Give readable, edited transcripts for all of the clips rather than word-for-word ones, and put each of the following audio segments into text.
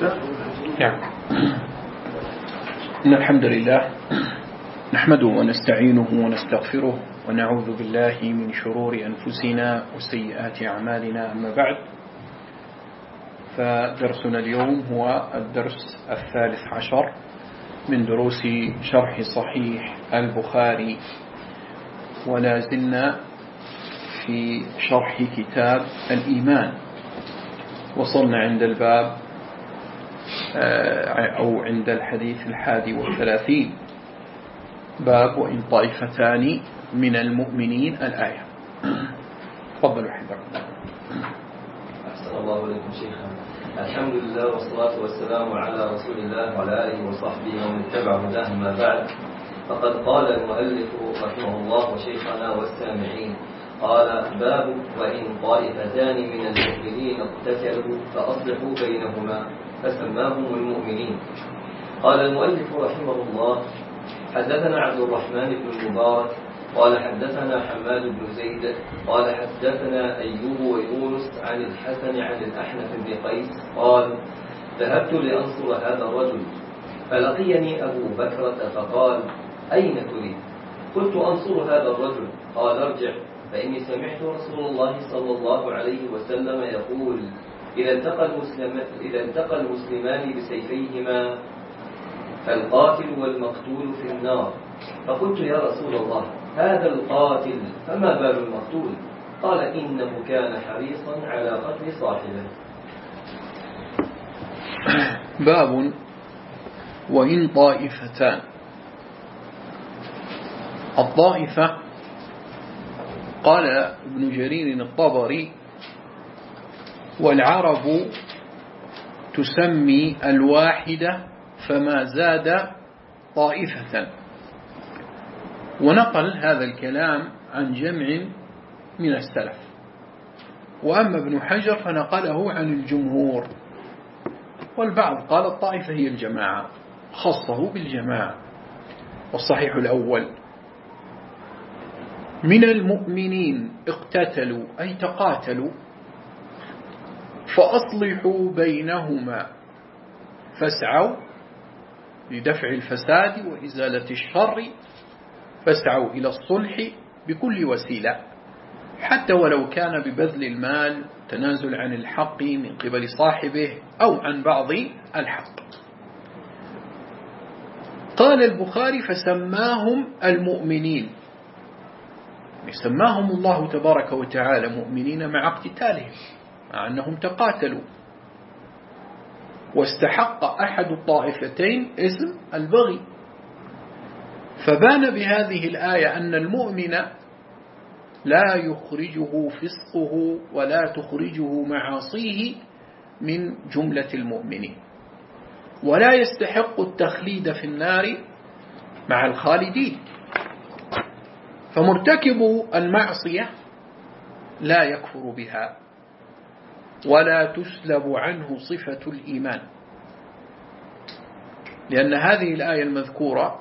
نعم. إن الحمد لله نحمده ونستعينه ونستغفره ونعوذ بالله من شرور أنفسنا وسيئات أعمالنا. أما بعد، فدرسنا اليوم هو الدرس 13 من دروس شرح صحيح البخاري، ولا زلنا في شرح كتاب الإيمان. وصلنا عند الباب أو عند الحديث 31، باب وإن طائفتان من المؤمنين، الآية. تفضلوا حضرتك. أحسن الله إليكم شيخا. الحمد لله والصلاة والسلام على رسول الله وعلى آله وصحبه ومن اتبع هداه. ما بعد، فقد قال المؤلف رحمه الله وشيخنا والسامعين، قال: باب وإن طائفتان من المؤمنين اقتتلوا فأصلحوا بينهما فسماهم المؤمنين. قال المؤلف رحمه الله: حدثنا عبد الرحمن بن المبارك قال حدثنا حماد بن زيد قال حدثنا أيوب ويونس عن الحسن عن الأحنف بن قيس قال: ذهبت لأنصر هذا الرجل فلقيني أبو بكرة فقال: أين تريد؟ قلت: أنصر هذا الرجل. قال: ارجع، فإني سمعت رسول الله صلى الله عليه وسلم يقول: إذا التقى المسلمان بسيفيهما فالقاتل والمقتول في النار. فقلت: يا رسول الله، هذا القاتل فما بال المقتول؟ قال: إنه كان حريصا على قتل صاحبه. باب وإن طائفتان. الطائفة، قال ابن جرير الطبري: والعرب تسمي الواحدة فما زاد طائفة. ونقل هذا الكلام عن جمع من السلف، وأما ابن حجر فنقله عن الجمهور، والبعض قال الطائفة هي الجماعة، خصه بالجماعة. والصحيح الأول: من المؤمنين اقتتلوا أي تقاتلوا فأصلحوا بينهما، فاسعوا لدفع الفساد وإزالة الشر، فاسعوا إلى الصلح بكل وسيلة، حتى ولو كان ببذل المال، تنازل عن الحق من قبل صاحبه أو عن بعض الحق. قال البخاري: فسماهم المؤمنين، سماهم الله تبارك وتعالى مؤمنين مع اقتتالهم، مع أنهم تقاتلوا، واستحق أحد الطائفتين اسم البغي. فبان بهذه الآية أن المؤمن لا يخرجه فسقه ولا تخرجه معاصيه من جملة المؤمنين، ولا يستحق التخليد في النار مع الخالدين. فمرتكب المعصية لا يكفر بها ولا تسلب عنه صفة الإيمان، لأن هذه الآية المذكورة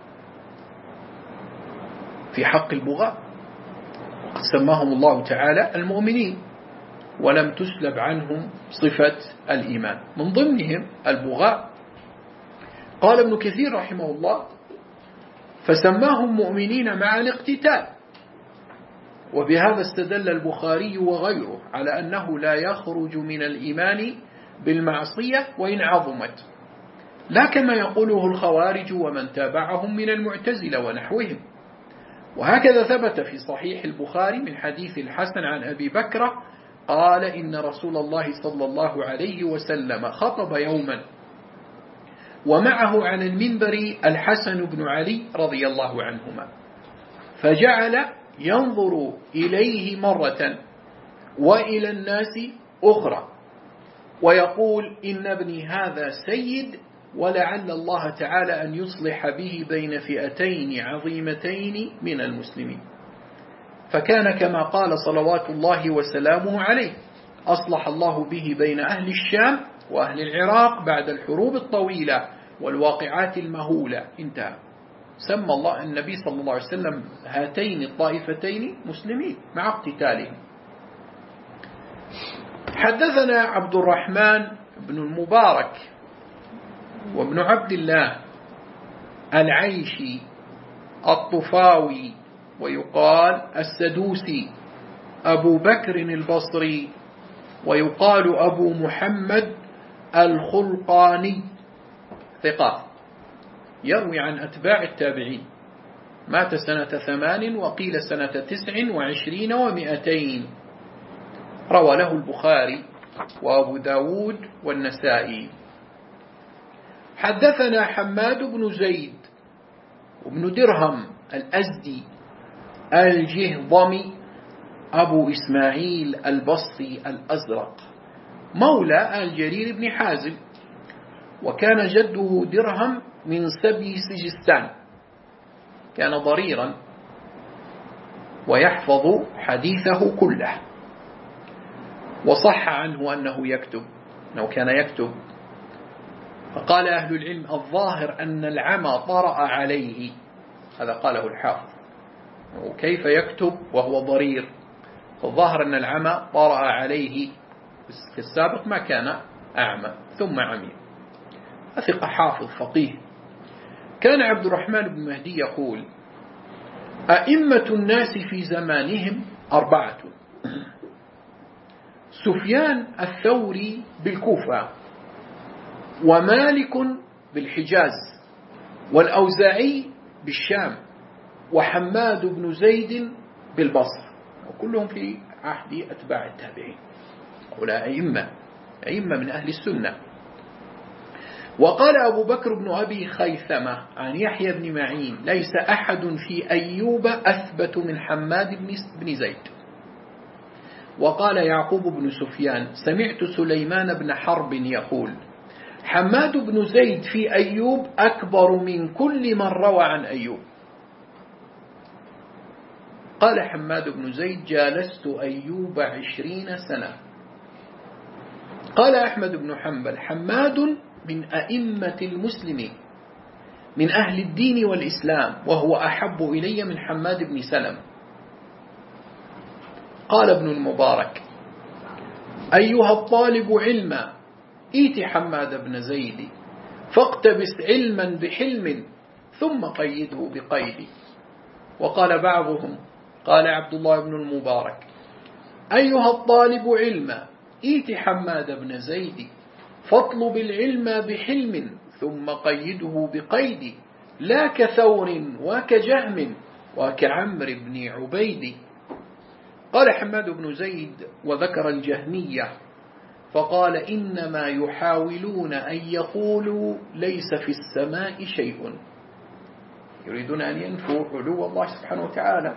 في حق البغاة، وقد سماهم الله تعالى المؤمنين ولم تسلب عنهم صفة الإيمان، من ضمنهم البغاة. قال ابن كثير رحمه الله: فسماهم مؤمنين مع الاقتتال. وبهذا استدل البخاري وغيره على أنه لا يخرج من الإيمان بالمعصية وإن عظمت، لا كما يقوله الخوارج ومن تابعهم من المعتزلة ونحوهم. وهكذا ثبت في صحيح البخاري من حديث الحسن عن أبي بكرة قال: إن رسول الله صلى الله عليه وسلم خطب يوما ومعه عن المنبر الحسن بن علي رضي الله عنهما، فجعل ينظر إليه مرة وإلى الناس أخرى ويقول: إن ابني هذا سيد، ولعل الله تعالى أن يصلح به بين فئتين عظيمتين من المسلمين. فكان كما قال صلوات الله وسلامه عليه: أصلح الله به بين أهل الشام وأهل العراق بعد الحروب الطويلة والواقعات المهولة. انتهى. سمى الله النبي صلى الله عليه وسلم هاتين الطائفتين مسلمين مع اقتتالهم. حدثنا عبد الرحمن بن المبارك وابن عبد الله العيشي الطفاوي ويقال السدوسي، أبو بكر البصري ويقال أبو محمد الخلقاني، ثقات، يروي عن أتباع التابعين، مات سنة 8 وقيل سنة 29 و200، روى له البخاري وأبو داود والنسائي. حدثنا حماد بن زيد وابن درهم الأزدي الجهضمي أبو إسماعيل البصري الأزرق، مولى الجرير بن حازم، وكان جده درهم من سبي سجستان، كان ضريرا ويحفظ حديثه كله، وصح عنه أنه يكتب، أنه كان يكتب. فقال أهل العلم الظاهر أن العمى طرأ عليه، هذا قاله الحافظ، وكيف يكتب وهو ضرير؟ فالظاهر أن العمى طرأ عليه، في السابق ما كان أعمى ثم عمي. أثق حافظ فقيه. كان عبد الرحمن بن مهدي يقول: أئمة الناس في زمانهم 4: سفيان الثوري بالكوفة، ومالك بالحجاز، والأوزاعي بالشام، وحماد بن زيد بالبصر، وكلهم في عهد أتباع التابعين، هؤلاء أئمة من أهل السنة. وقال أبو بكر بن أبي خيثمة عن يحيى بن معين: ليس أحد في أيوب أثبت من حماد بن زيد. وقال يعقوب بن سفيان: سمعت سليمان بن حرب يقول: حماد بن زيد في أيوب أكبر من كل من روى عن أيوب. قال حماد بن زيد: جالست أيوب 20 سنة. قال أحمد بن حنبل: حماد من أئمة المسلمين، من أهل الدين والإسلام، وهو أحب إلي من حماد بن سلم. قال ابن المبارك: أيها الطالب علما، إيت حماد بن زيد فاقتبس علما بحلم، ثم قيده بقيد. وقال بعضهم، قال عبد الله بن المبارك: أيها الطالب علما، إيت حماد بن زيد فاطلب العلم بحلم، ثم قيده بقيد، لا كثور وكجهم وكعمر بن عبيد. قال حماد بن زيد وذكر الجهمية، فقال: إنما يحاولون أن يقولوا ليس في السماء شيء، يريدون أن ينفوا علو الله سبحانه وتعالى.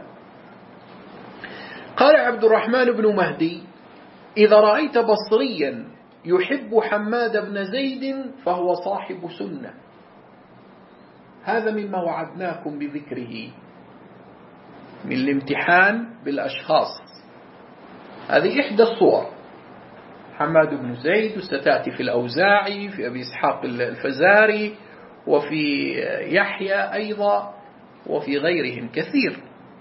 قال عبد الرحمن بن مهدي: إذا رأيت بصريا يحب حماد بن زيد فهو صاحب سنة. هذا مما وعدناكم بذكره من الامتحان بالأشخاص، هذه إحدى الصور. حماد بن زيد، وستأتي في الأوزاعي، في أبي إسحاق الفزاري، وفي يحيى أيضا، وفي غيرهم كثير.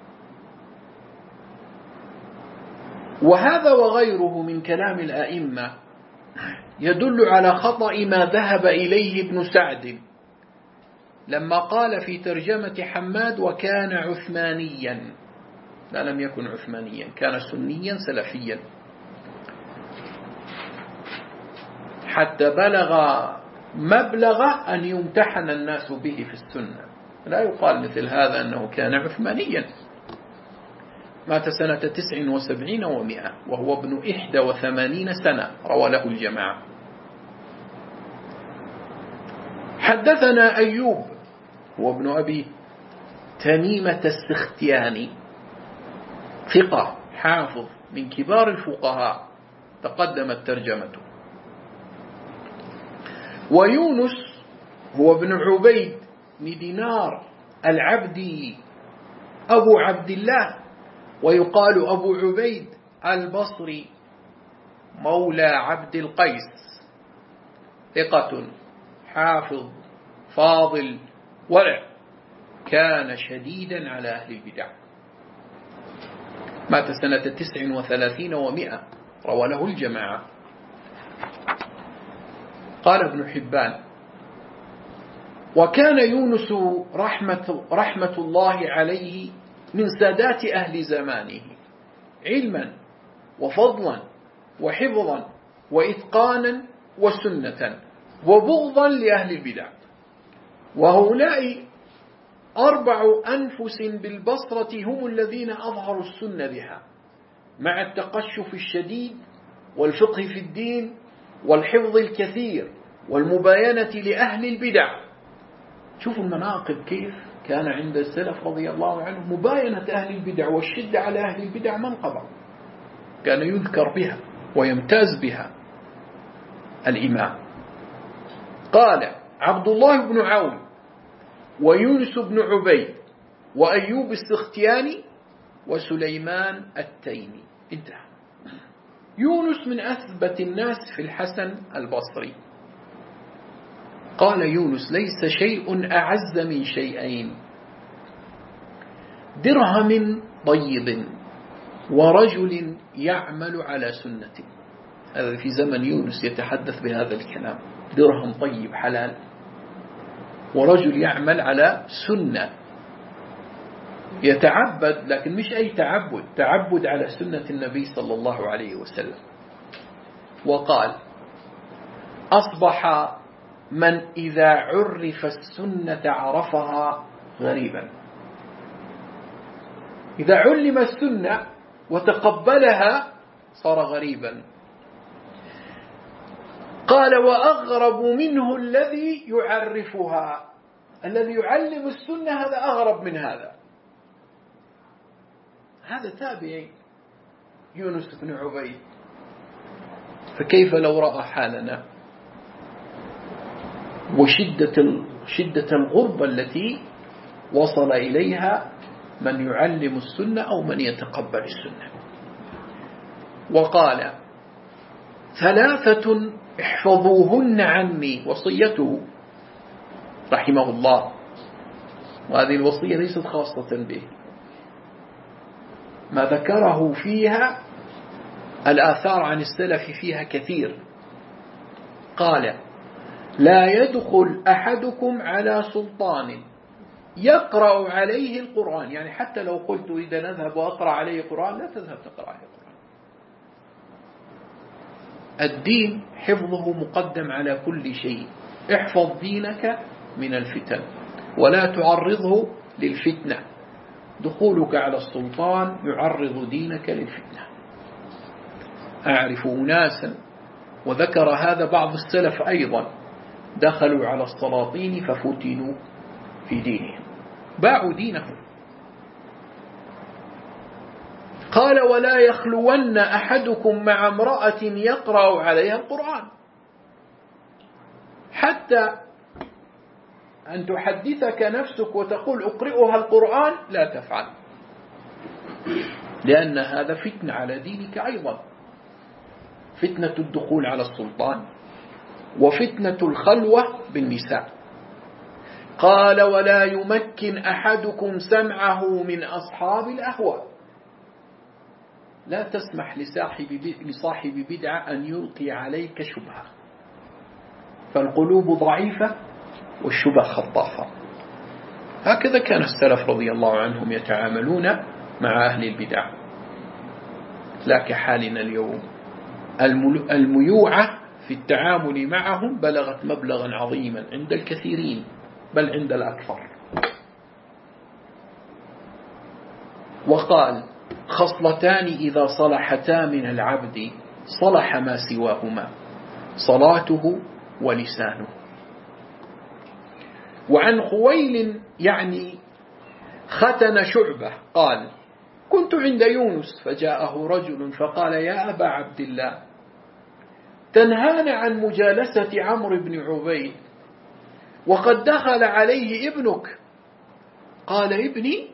وهذا وغيره من كلام الأئمة يدل على خطأ ما ذهب إليه ابن سعد لما قال في ترجمة حماد: وكان عثمانيا. لا، لم يكن عثمانيا، كان سنيا سلفيا، حتى بلغ مبلغ أن يمتحن الناس به في السنة. لا يقال مثل هذا أنه كان عثمانيا. مات سنة 79 و100 وهو ابن 81 سنة، روى له الجماعة. حدثنا أيوب هو ابن أبي تميمة السختياني، ثقة حافظ من كبار الفقهاء، تقدمت ترجمته. ويونس هو ابن عبيد بن دينار العبدي أبو عبد الله، ويقال أبو عبيد البصري، مولى عبد القيس، ثقة حافظ فاضل ورع، كان شديدا على أهل البدع. مات سنة 39 و100، روى له الجماعة. قال ابن حبان: وكان يونس رحمة الله عليه من سادات أهل زمانه علما وفضلا وحفظا وإتقانا وسنة وبغضا لأهل البدع، وهؤلاء 4 أنفس بالبصرة هم الذين أظهروا السنة بها، مع التقشف الشديد والفقه في الدين والحفظ الكثير والمباينة لأهل البدع. شوفوا المناقب كيف كان عند السلف رضي الله عنهم، مباينة أهل البدع والشدة على أهل البدع منقبة كان يذكر بها ويمتاز بها الإمام. قال: عبد الله بن عون ويونس بن عبيد وأيوب السختياني وسليمان التيمي. انتهى. يونس من أثبت الناس في الحسن البصري. قال يونس: ليس شيء أعز من شيئين: درهم طيب ورجل يعمل على سنته. هذا في زمن يونس يتحدث بهذا الكلام. درهم طيب حلال، ورجل يعمل على سنة، يتعبد، لكن مش أي تعبد على سنة النبي صلى الله عليه وسلم. وقال: أصبح من إذا عرف السنة عرفها غريبا. إذا علم السنة وتقبلها صار غريبا. قال: وأغرب منه الذي يعرفها. الذي يعلم السنة هذا أغرب من هذا. هذا تابعي يونس بن عبيد، فكيف لو رأى حالنا وشدة الغربة التي وصل إليها من يعلم السنة أو من يتقبل السنة. وقال: 3 احفظوهن عني. وصيته رحمه الله، وهذه الوصية ليست خاصة به، ما ذكره فيها الآثار عن السلف فيها كثير. قال: لا يدخل أحدكم على سلطان يقرأ عليه القرآن. يعني حتى لو قلت إذا نذهب وأقرأ عليه قرآن، لا تذهب تقرأ عليه القرآن. الدين حفظه مقدم على كل شيء. احفظ دينك من الفتن ولا تعرضه للفتنة. دخولك على السلطان يعرض دينك للفتنة. أعرف أناسا، وذكر هذا بعض السلف أيضا، دخلوا على السلاطين ففتنوا في دينهم، باعوا دينهم. قال: ولا يخلون أحدكم مع امرأة يقرأ عليها القرآن. حتى أن تحدثك نفسك وتقول أقرئها القرآن لا تفعل، لأن هذا فتنة على دينك أيضا، فتنة الدخول على السلطان وفتنة الخلوة بالنساء. قال: ولا يمكن أحدكم سمعه من أصحاب الأهواء. لا تسمح لصاحب بدعة أن يلقي عليك شبهة، فالقلوب ضعيفة والشبه خطافة. هكذا كان السلف رضي الله عنهم يتعاملون مع أهل البدع. لا كحالنا اليوم، الميوعة في التعامل معهم بلغت مبلغا عظيما عند الكثيرين، بل عند الأكثر. وقال: خصلتان إذا صلحتا من العبد صلح ما سواهما: صلاته ولسانه. وعن خويل يعني ختن شعبة قال: كنت عند يونس فجاءه رجل فقال: يا أبا عبد الله، تنهانا عن مجالسة عمرو بن عبيد وقد دخل عليه ابنك. قال: ابني؟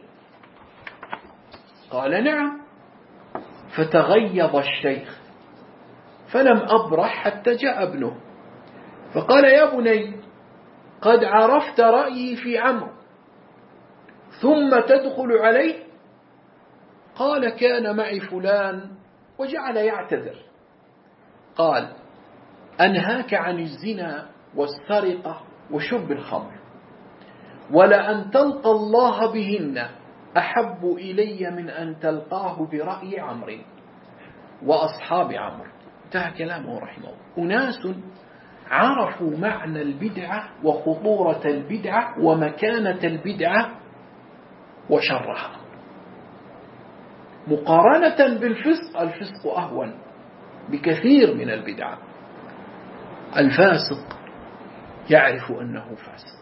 قال: نعم. فتغيظ الشيخ فلم أبرح حتى جاء ابنه فقال: يا بني، قد عرفت رأيي في عمرو ثم تدخل عليه؟ قال: كان معي فلان، وجعل يعتذر. قال: أنهاك عن الزنا والسرقة وشرب الخمر، ولأن تلقى الله بهن أحب إلي من أن تلقاه برأي عمرو وأصحاب عمرو. انتهى كلامه رحمه الله. أناس عرفوا معنى البدعة وخطورة البدعة ومكانة البدعة وشرها، مقارنة بالفسق. الفسق أهون بكثير من البدعة. الفاسق يعرف أنه فاسق،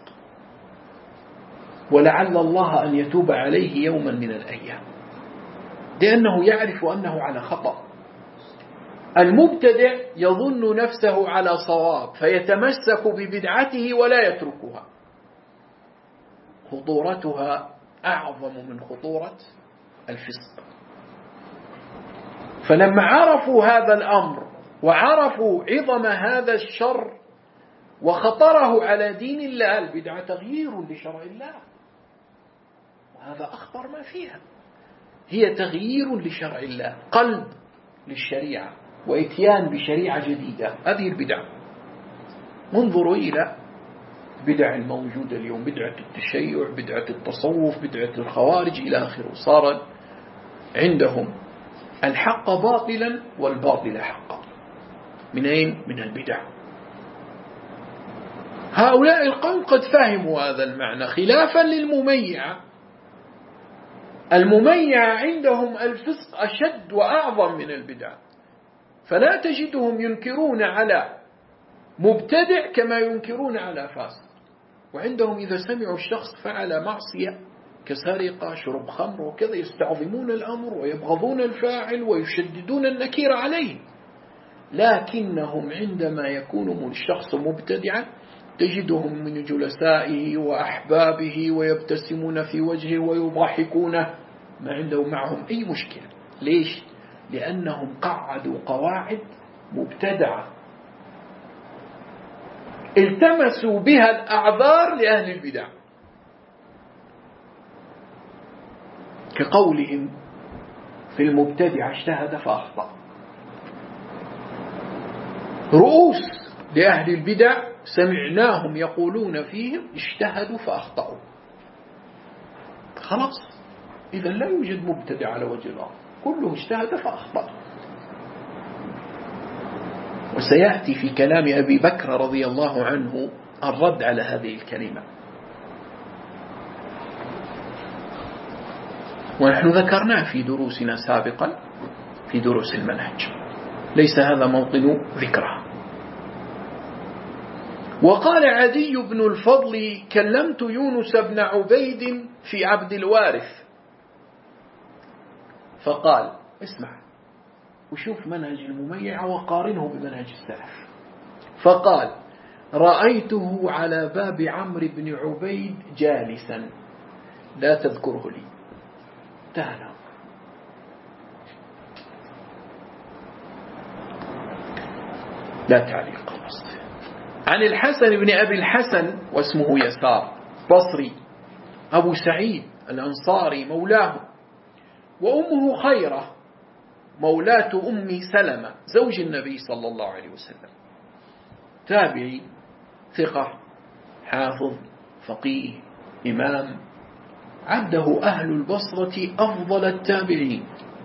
ولعل الله أن يتوب عليه يوما من الأيام، لأنه يعرف أنه على خطأ. المبتدع يظن نفسه على صواب فيتمسك ببدعته ولا يتركها، خطورتها أعظم من خطورة الفسق. فلما عرفوا هذا الأمر وعرفوا عظم هذا الشر وخطره على دين الله، البدعة تغيير لشرع الله، وهذا أخطر ما فيها. هي تغيير لشرع الله، قلب للشريعة وإتيان بشريعة جديدة. هذه البدعة. انظروا إلى بدع الموجودة اليوم، بدعة التشيع، بدعة التصوف، بدعة الخوارج إلى آخره. صار عندهم الحق باطلا والباطل حقا. من أين؟ من البدع. هؤلاء القوم قد فهموا هذا المعنى، خلافا للمميعة. المميعة عندهم الفسق أشد وأعظم من البدع، فلا تجدهم ينكرون على مبتدع كما ينكرون على فاسق. وعندهم إذا سمعوا الشخص فعل معصية كسرقة، شرب خمر وكذا، يستعظمون الأمر ويبغضون الفاعل ويشددون النكير عليه. لكنهم عندما يكون الشخص مبتدعا تجدهم من جلسائه وأحبابه ويبتسمون في وجهه ويضحكونه، ما عندهم معهم أي مشكلة. ليش؟ لأنهم قعدوا قواعد مبتدعة التمسوا بها الأعذار لأهل البدع، كقولهم في المبتدع اجتهد فأخطأ. رؤوس لأهل البدع سمعناهم يقولون فيهم اجتهدوا فأخطأوا. خلاص، إذا لا يوجد مبتدع على وجه الأرض، كله اجتهد فأخطأ. وسيأتي في كلام أبي بكر رضي الله عنه الرد على هذه الكلمة. ونحن ذكرناه في دروسنا سابقا في دروس المنهج، ليس هذا موطن ذكره. وقال عدي بن الفضل: كلمت يونس بن عبيد في عبد الوارث فقال، اسمع وشوف منهج المميع وقارنه بمنهج السلف، فقال: رأيته على باب عمرو بن عبيد جالسا، لا تذكره لي. تعالى. لا تعليق. عن الحسن بن أبي الحسن واسمه يسار بصري أبو سعيد الأنصاري مولاه، وأمه خيرة مولاة أم سلمة زوج النبي صلى الله عليه وسلم، تابعي ثقة حافظ فقيه إمام، عده أهل البصرة أفضل التابعين.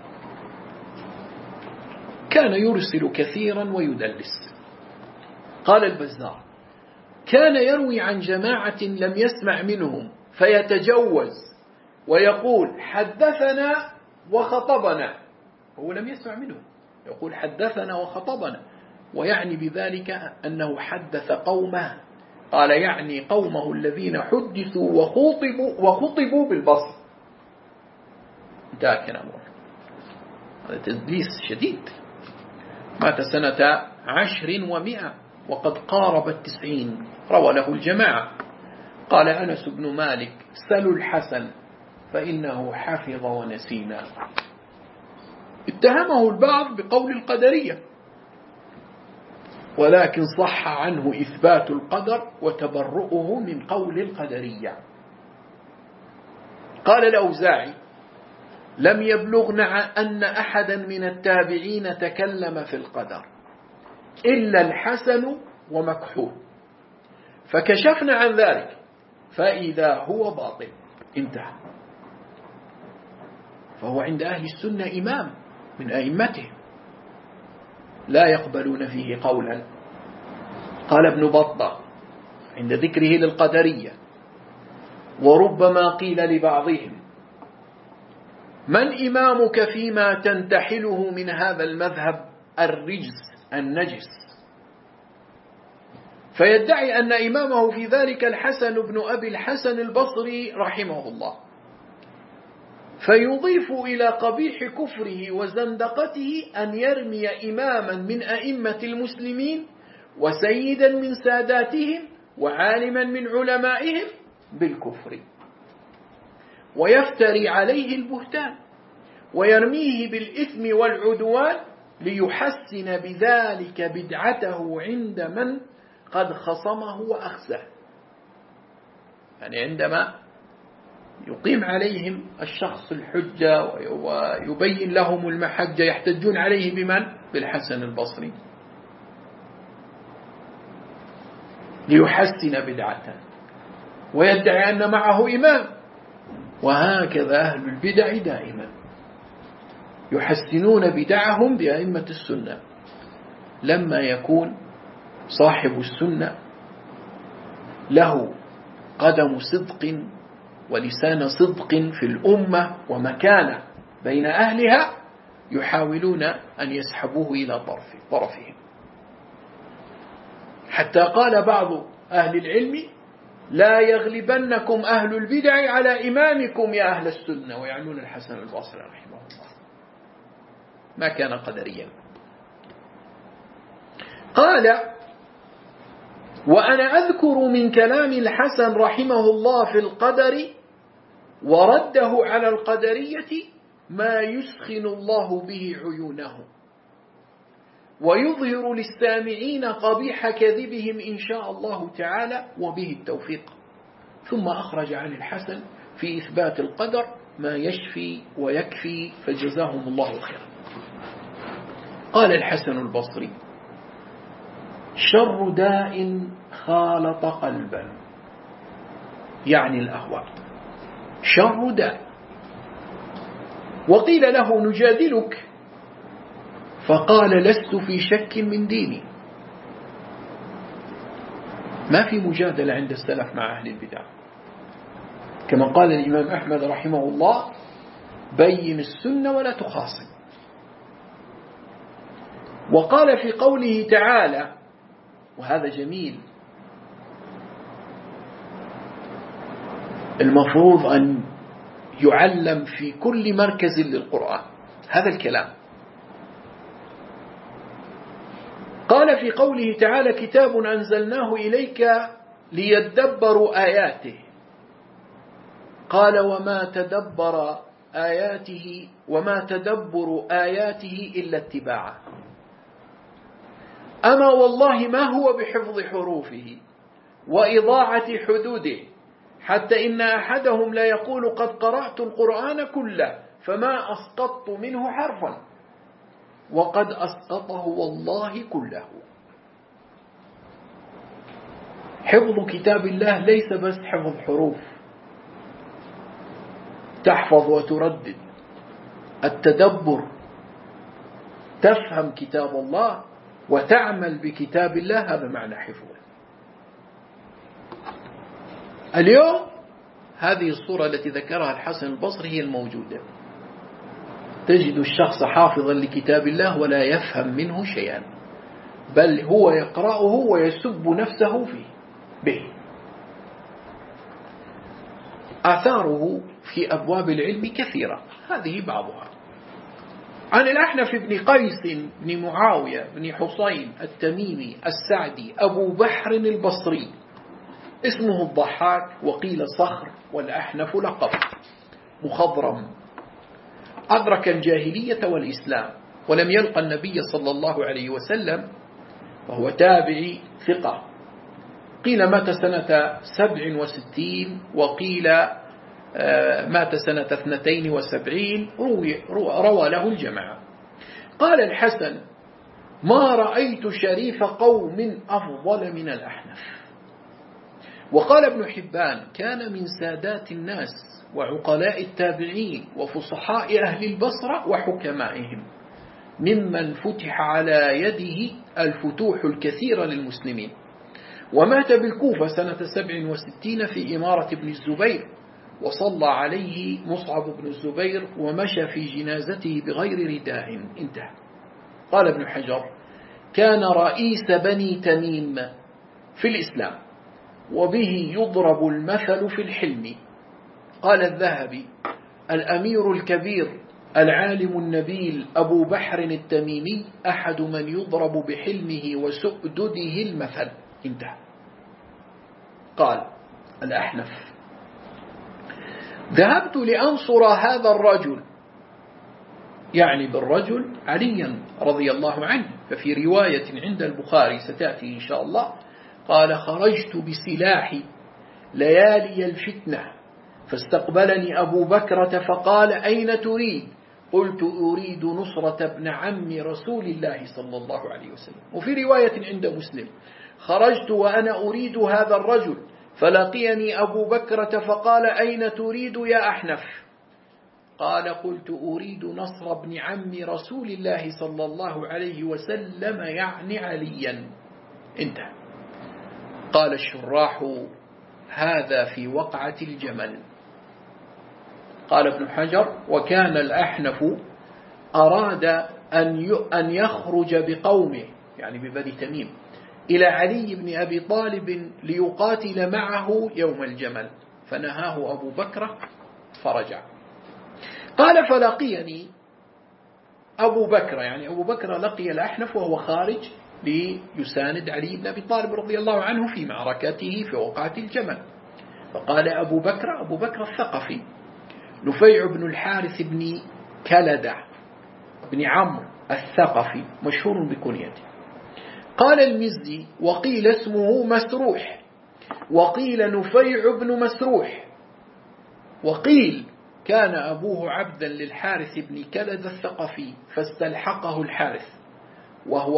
كان يرسل كثيرا ويدلس. قال البزار: كان يروي عن جماعة لم يسمع منهم فيتجوز ويقول حدثنا وخطبنا، هو لم يسمع منهم، يقول حدثنا وخطبنا، ويعني بذلك أنه حدث قومه. قال يعني قومه الذين حدثوا وخطبوا بالبصر. انتهى كلامه. هذا تدليس شديد. مات سنة 10 و100 وقد قارب 90، روى له الجماعة. قال أنس بن مالك: سلوا الحسن فإنه حفظ ونسينا. اتهمه البعض بقول القدرية، ولكن صح عنه إثبات القدر وتبرؤه من قول القدرية. قال الأوزاعي: لم يبلغنا أن أحدا من التابعين تكلم في القدر، إلا الحسن ومكحول، فكشفنا عن ذلك فإذا هو باطل، انتهى. فهو عند أهل السنة إمام من أئمتهم لا يقبلون فيه قولا. قال ابن بطة عند ذكره للقدرية: وربما قيل لبعضهم: من إمامك فيما تنتحله من هذا المذهب الرجس النجس؟ فيدعي أن إمامه في ذلك الحسن بن أبي الحسن البصري رحمه الله، فيضيف إلى قبيح كفره وزندقته أن يرمي إماما من أئمة المسلمين وسيدا من ساداتهم وعالما من علمائهم بالكفر، ويفتري عليه البهتان ويرميه بالإثم والعدوان ليحسن بذلك بدعته عند من قد خصمه وأخزاه. يعني عندما يقيم عليهم الشخص الحجة ويبين لهم المحجة يحتجون عليه بمن؟ بالحسن البصري، ليحسن بدعته ويدعي أن معه إمام. وهكذا أهل البدع دائما يحسنون بدعهم بأئمة السنة. لما يكون صاحب السنة له قدم صدق ولسان صدق في الأمة ومكانة بين أهلها، يحاولون أن يسحبوه إلى طرفهم، حتى قال بعض أهل العلم: لا يغلبنكم أهل البدع على إمامكم يا أهل السنة، ويعنون الحسن البصري رحمه الله، ما كان قدريا. قال: وأنا أذكر من كلام الحسن رحمه الله في القدر ورده على القدرية ما يسخن الله به عيونهم ويظهر للسامعين قبيح كذبهم إن شاء الله تعالى وبه التوفيق. ثم أخرج عن الحسن في إثبات القدر ما يشفي ويكفي، فجزاهم الله خيرا. قال الحسن البصري: شر داء خالط قلبا، يعني الأهواء، شر داء. وقيل له: نجادلك، فقال: لست في شك من ديني. ما في مجادلة عند السلف مع أهل البدع، كما قال الإمام أحمد رحمه الله: بين السنة ولا تخاصم. وقال في قوله تعالى، وهذا جميل، المفروض أن يعلم في كل مركز للقرآن هذا الكلام. قال في قوله تعالى: كتاب أنزلناه إليك ليدبروا آياته. قال: وما تدبر آياته إلا اتباعه. أما والله ما هو بحفظ حروفه وإضاعة حدوده، حتى إن أحدهم لا يقول قد قرأت القرآن كله فما أسقطت منه حرفا، وقد أسقطه والله كله. حفظ كتاب الله ليس بس حفظ حروف تحفظ وتردد، التدبر، تفهم كتاب الله وتعمل بكتاب الله، هذا معنى حفظه. اليوم هذه الصورة التي ذكرها الحسن البصري هي الموجودة. تجد الشخص حافظا لكتاب الله ولا يفهم منه شيئا، بل هو يقرأه ويسب نفسه به. آثاره في أبواب العلم كثيرة، هذه بعضها. عن الأحنف بن قيس بن معاوية بن حسين التميمي السعدي أبو بحر البصري، اسمه الضحاك وقيل صخر، والأحنف لقب، مخضرم، أدرك الجاهلية والإسلام ولم يلقى النبي صلى الله عليه وسلم، وهو تابعي ثقة. قيل مات سنة 67 وقيل مات سنة 72، روى له الجماعة. قال الحسن: ما رأيت شريف قوم أفضل من الأحنف. وقال ابن حبان: كان من سادات الناس وعقلاء التابعين وفصحاء أهل البصرة وحكمائهم، ممن فتح على يده الفتوح الكثيرة للمسلمين. ومات بالكوفة سنة 67 في إمارة ابن الزبير، وصلى عليه مصعب بن الزبير ومشى في جنازته بغير رداء. انتهى. قال ابن حجر: كان رئيس بني تميم في الإسلام، وبه يضرب المثل في الحلم. قال الذهبي: الأمير الكبير العالم النبيل أبو بحر التميمي أحد من يضرب بحلمه وسؤدده المثل. انتهى. قال الأحنف: ذهبت لأنصر هذا الرجل، يعني بالرجل عليا رضي الله عنه. ففي رواية عند البخاري ستأتي إن شاء الله قال: خرجت بسلاحي ليالي الفتنة، فاستقبلني أبو بكرة فقال: أين تريد؟ قلت: أريد نصرة ابن عم رسول الله صلى الله عليه وسلم. وفي رواية عند مسلم: خرجت وأنا أريد هذا الرجل، فلقيني أبو بكرة فقال: أين تريد يا أحنف؟ قال: قلت: أريد نصر ابن عم رسول الله صلى الله عليه وسلم، يعني عليا. انتهى. قال الشراح: هذا في وقعة الجمل. قال ابن حجر: وكان الأحنف أراد أن يخرج بقومه، يعني ببني تميم، إلى علي بن أبي طالب ليقاتل معه يوم الجمل، فنهاه أبو بكر فرجع. قال: فلقيني أبو بكر، يعني أبو بكر لقي الأحنف وهو خارج ليساند علي بن أبي طالب رضي الله عنه في معركته في وقعة الجمل. فقال أبو بكر الثقفي نفيع بن الحارث بن كلدة بن عمرو الثقفي، مشهور بكنيته. قال المزي: وقيل اسمه مسروح، وقيل نفيع بن مسروح، وقيل كان أبوه عبدا للحارث بن كلدة الثقفي فاستلحقه الحارث، وهو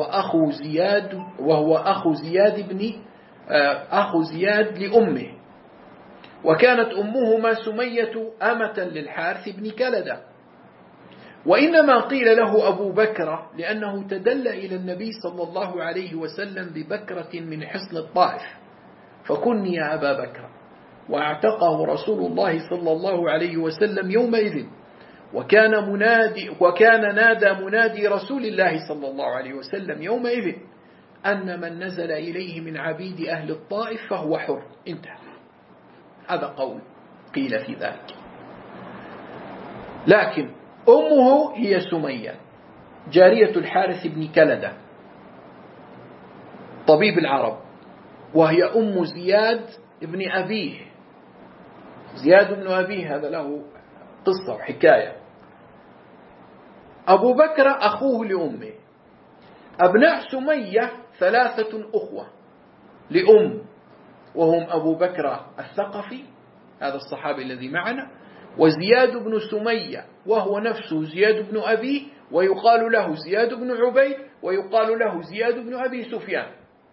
أخو زياد لأمه، وكانت أمهما سمية أمة للحارث بن كلدة. وإنما قيل له أبو بكر لأنه تدل إلى النبي صلى الله عليه وسلم ببكرة من حصن الطائف، فكني أبا بكر، واعتقه رسول الله صلى الله عليه وسلم يومئذ. وكان نادى منادي رسول الله صلى الله عليه وسلم يومئذ أن من نزل إليه من عبيد أهل الطائف فهو حر. انتهى. هذا قول قيل في ذلك. لكن أمه هي سمية جارية الحارث بن كلدة طبيب العرب، وهي أم زياد بن أبيه. زياد بن أبيه هذا له قصة وحكاية. أبو بكر أخوه لأمه. أبناء سمية 3 أخوة لأم، وهم أبو بكر الثقفي هذا الصحابي الذي معنا، وزياد بن سمية وهو نفسه زياد بن أبيه، ويقال له زياد بن عبيد، ويقال له زياد بن أبي سفيان.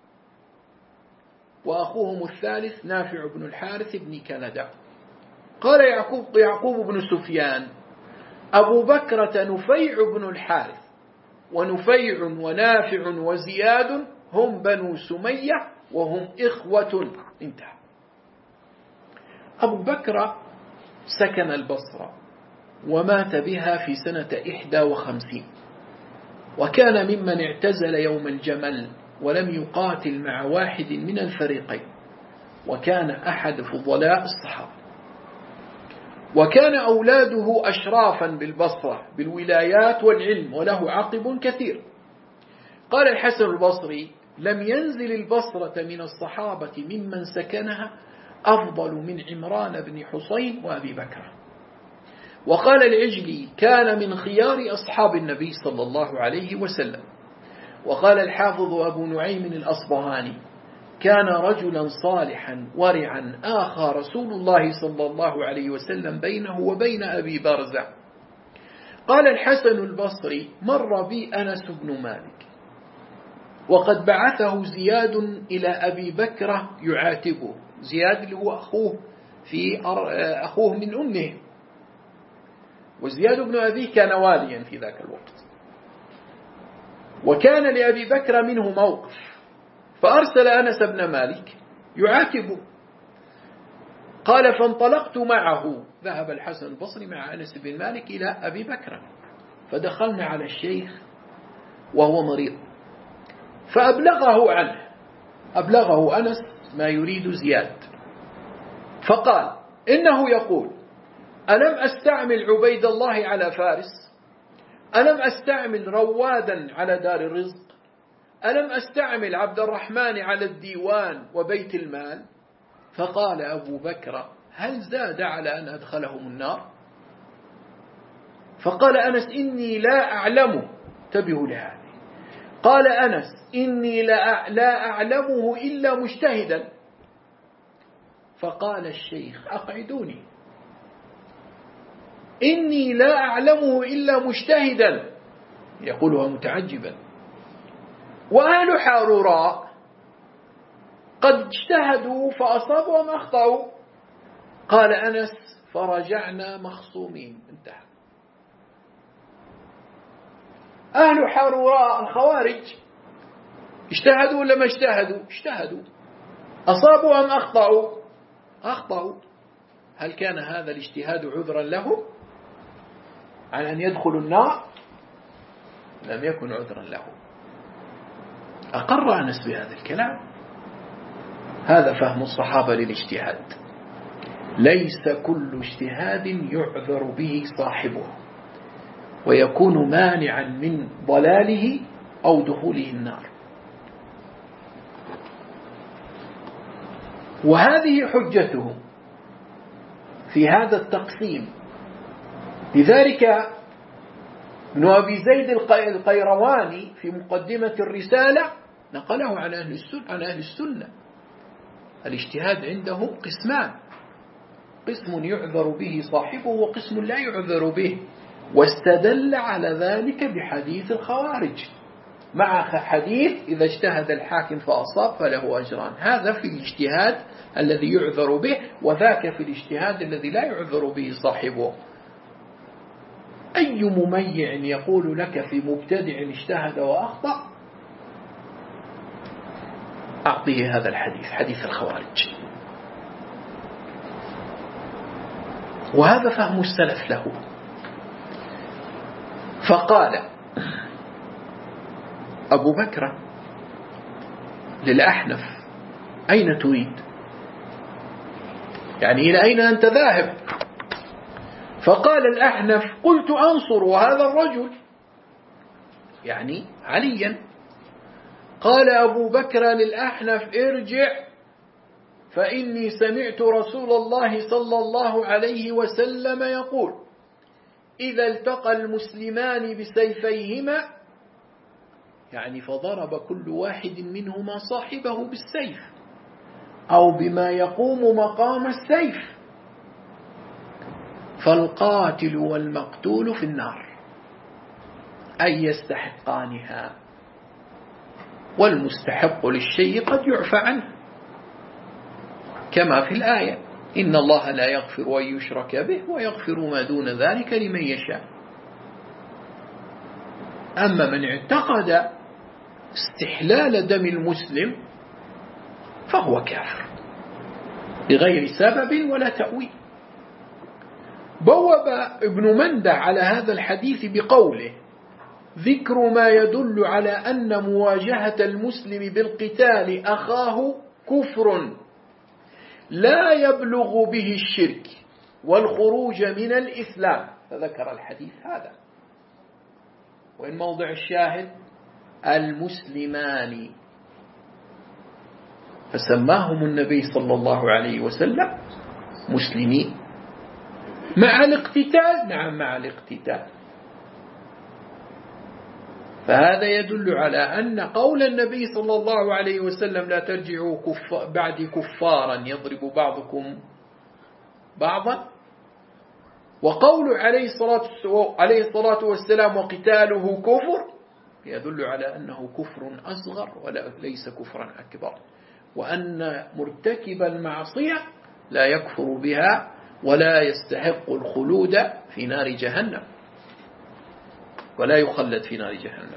وأخوهم الثالث نافع بن الحارث بن كلدة. قال يعقوب بن سفيان: أبو بكرة نفيع بن الحارث، ونفيع ونافع وزياد هم بنو سمية وهم إخوة. انتهى. أبو بكر سكن البصرة ومات بها في سنة 51، وكان ممن اعتزل يوم الجمل ولم يقاتل مع واحد من الفريقين، وكان أحد فضلاء الصحابة. وكان أولاده أشرافا بالبصرة بالولايات والعلم، وله عقب كثير. قال الحسن البصري: لم ينزل البصرة من الصحابة ممن سكنها أفضل من عمران بن حسين وأبي بكر. وقال العجلي: كان من خيار أصحاب النبي صلى الله عليه وسلم. وقال الحافظ أبو نعيم الأصبهاني: كان رجلا صالحا ورعا آخى رسول الله صلى الله عليه وسلم بينه وبين أبي برزة. قال الحسن البصري: مر بي أنس بن مالك وقد بعثه زياد إلى أبي بكر يعاتبه. زياد اللي هو أخوه من أمه، وزياد بن أبيه كان واليا في ذاك الوقت، وكان لأبي بكر منه موقف، فأرسل أنس بن مالك يعاتبه. قال فانطلقت معه، ذهب الحسن البصري مع أنس بن مالك إلى أبي بكر، فدخلنا على الشيخ وهو مريض، فأبلغه عنه، أبلغه أنس ما يريد زياد، فقال إنه يقول ألم أستعمل عبيد الله على فارس؟ ألم أستعمل روادا على دار الرزق؟ ألم أستعمل عبد الرحمن على الديوان وبيت المال؟ فقال أبو بكر هل زاد على أن أدخلهم النار؟ فقال أنس إني لا أعلمه، انتبهوا لهذه، قال أنس إني لا أعلمه إلا مجتهدا. فقال الشيخ أقعدوني، إني لا أعلمه إلا مجتهدا، يقولها متعجبا، وأهل حاروراء قد اجتهدوا فأصابوا وما أخطأوا. قال أنس فرجعنا مخصومين، انتهى. أهل حاروراء الخوارج اجتهدوا ولا ما اجتهدوا؟ اجتهدوا. أصابوا أم أخطأوا؟ أخطأوا. هل كان هذا الاجتهاد عذرا لهم عن أن يدخلوا النار؟ لم يكن عذرا لهم. أقر أنس بهذا الكلام. هذا فهم الصحابة للاجتهاد. ليس كل اجتهاد يعذر به صاحبه ويكون مانعا من ضلاله أو دخوله النار. وهذه حجتهم في هذا التقسيم. لذلك ابن أبي زيد القيرواني في مقدمة الرسالة نقله عن أهل السنة. الاجتهاد عندهم قسمان، قسم يعذر به صاحبه وقسم لا يعذر به، واستدل على ذلك بحديث الخوارج مع حديث إذا اجتهد الحاكم فأصاب فله أجران. هذا في الاجتهاد الذي يعذر به، وذاك في الاجتهاد الذي لا يعذر به صاحبه. أي مميع يقول لك في مبتدع اجتهد وأخطأ أعطيه هذا الحديث، حديث الخوارج. وهذا فهم السلف له. فقال أبو بكر للأحنف أين تريد؟ يعني إلى أين أنت ذاهب؟ فقال الأحنف قلت أنصر هذا الرجل، يعني عليا. قال أبو بكر للأحنف ارجع فإني سمعت رسول الله صلى الله عليه وسلم يقول إذا التقى المسلمان بسيفيهما، يعني فضرب كل واحد منهما صاحبه بالسيف أو بما يقوم مقام السيف، فالقاتل والمقتول في النار أي يستحقانها، والمستحق للشيء قد يعفى عنه كما في الآية إن الله لا يغفر أن يشرك به ويغفر ما دون ذلك لمن يشاء. أما من اعتقد استحلال دم المسلم فهو كافر بغير سبب ولا تأويل. بوب ابن مندى على هذا الحديث بقوله ذكر ما يدل على أن مواجهة المسلم بالقتال أخاه كفر لا يبلغ به الشرك والخروج من الإسلام، فذكر الحديث هذا. وإن موضع الشاهد المسلمان، فسماهم النبي صلى الله عليه وسلم مسلمين مع الاقتتال. نعم مع الاقتتال. فهذا يدل على أن قول النبي صلى الله عليه وسلم لا ترجعوا بعد كفارا يضرب بعضكم بعضا، وقول عليه الصلاة والسلام وقتاله كفر، يدل على أنه كفر أصغر وليس كفرا أكبر، وأن مرتكب المعصية لا يكفر بها ولا يستحق الخلود في نار جهنم، ولا يخلد في نار جهنم.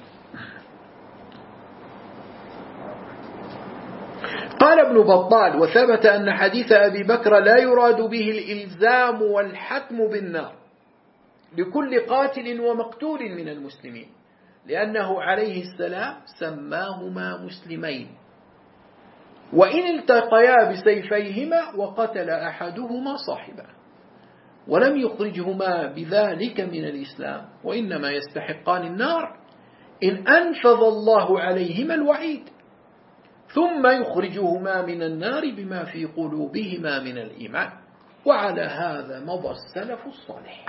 قال ابن بطال: وثبت أن حديث أبي بكر لا يراد به الإلزام والحتم بالنار لكل قاتل ومقتول من المسلمين، لأنه عليه السلام سماهما مسلمين، وإن التقيا بسيفيهما وقتل أحدهما صاحبه، ولم يخرجهما بذلك من الإسلام، وإنما يستحقان النار إن أنفذ الله عليهما الوعيد، ثم يخرجهما من النار بما في قلوبهما من الإيمان، وعلى هذا مضى السلف الصالح.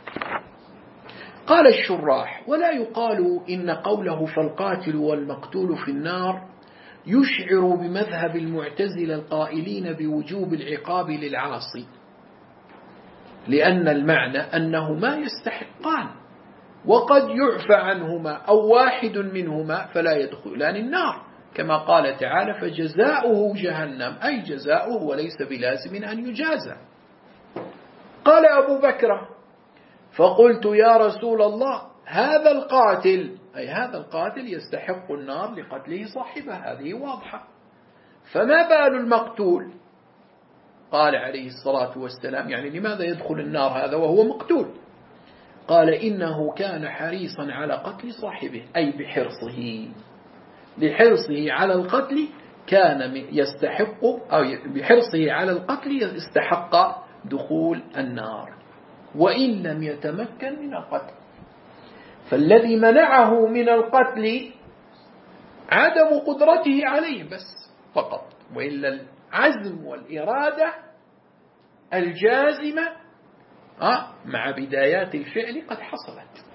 قال الشراح: ولا يقال إن قوله فالقاتل والمقتول في النار يشعر بمذهب المعتزلة القائلين بوجوب العقاب للعاصي، لأن المعنى أنهما يستحقان، وقد يعفى عنهما أو واحد منهما فلا يدخلان النار، كما قال تعالى: فجزاؤه جهنم، أي جزاؤه وليس بلازم أن يجازى. قال أبو بكر: فقلت يا رسول الله هذا القاتل، أي هذا القاتل يستحق النار لقتله صاحبه، هذه واضحة، فما بال المقتول؟ قال عليه الصلاة والسلام: يعني لماذا يدخل النار هذا وهو مقتول؟ قال: إنه كان حريصا على قتل صاحبه، أي بحرصه، لحرصه على القتل كان يستحق، أو بحرصه على القتل يستحق دخول النار، وإن لم يتمكن من القتل. فالذي منعه من القتل عدم قدرته عليه بس فقط، وإلا العزم والإرادة الجازمة مع بدايات الفعل قد حصلت.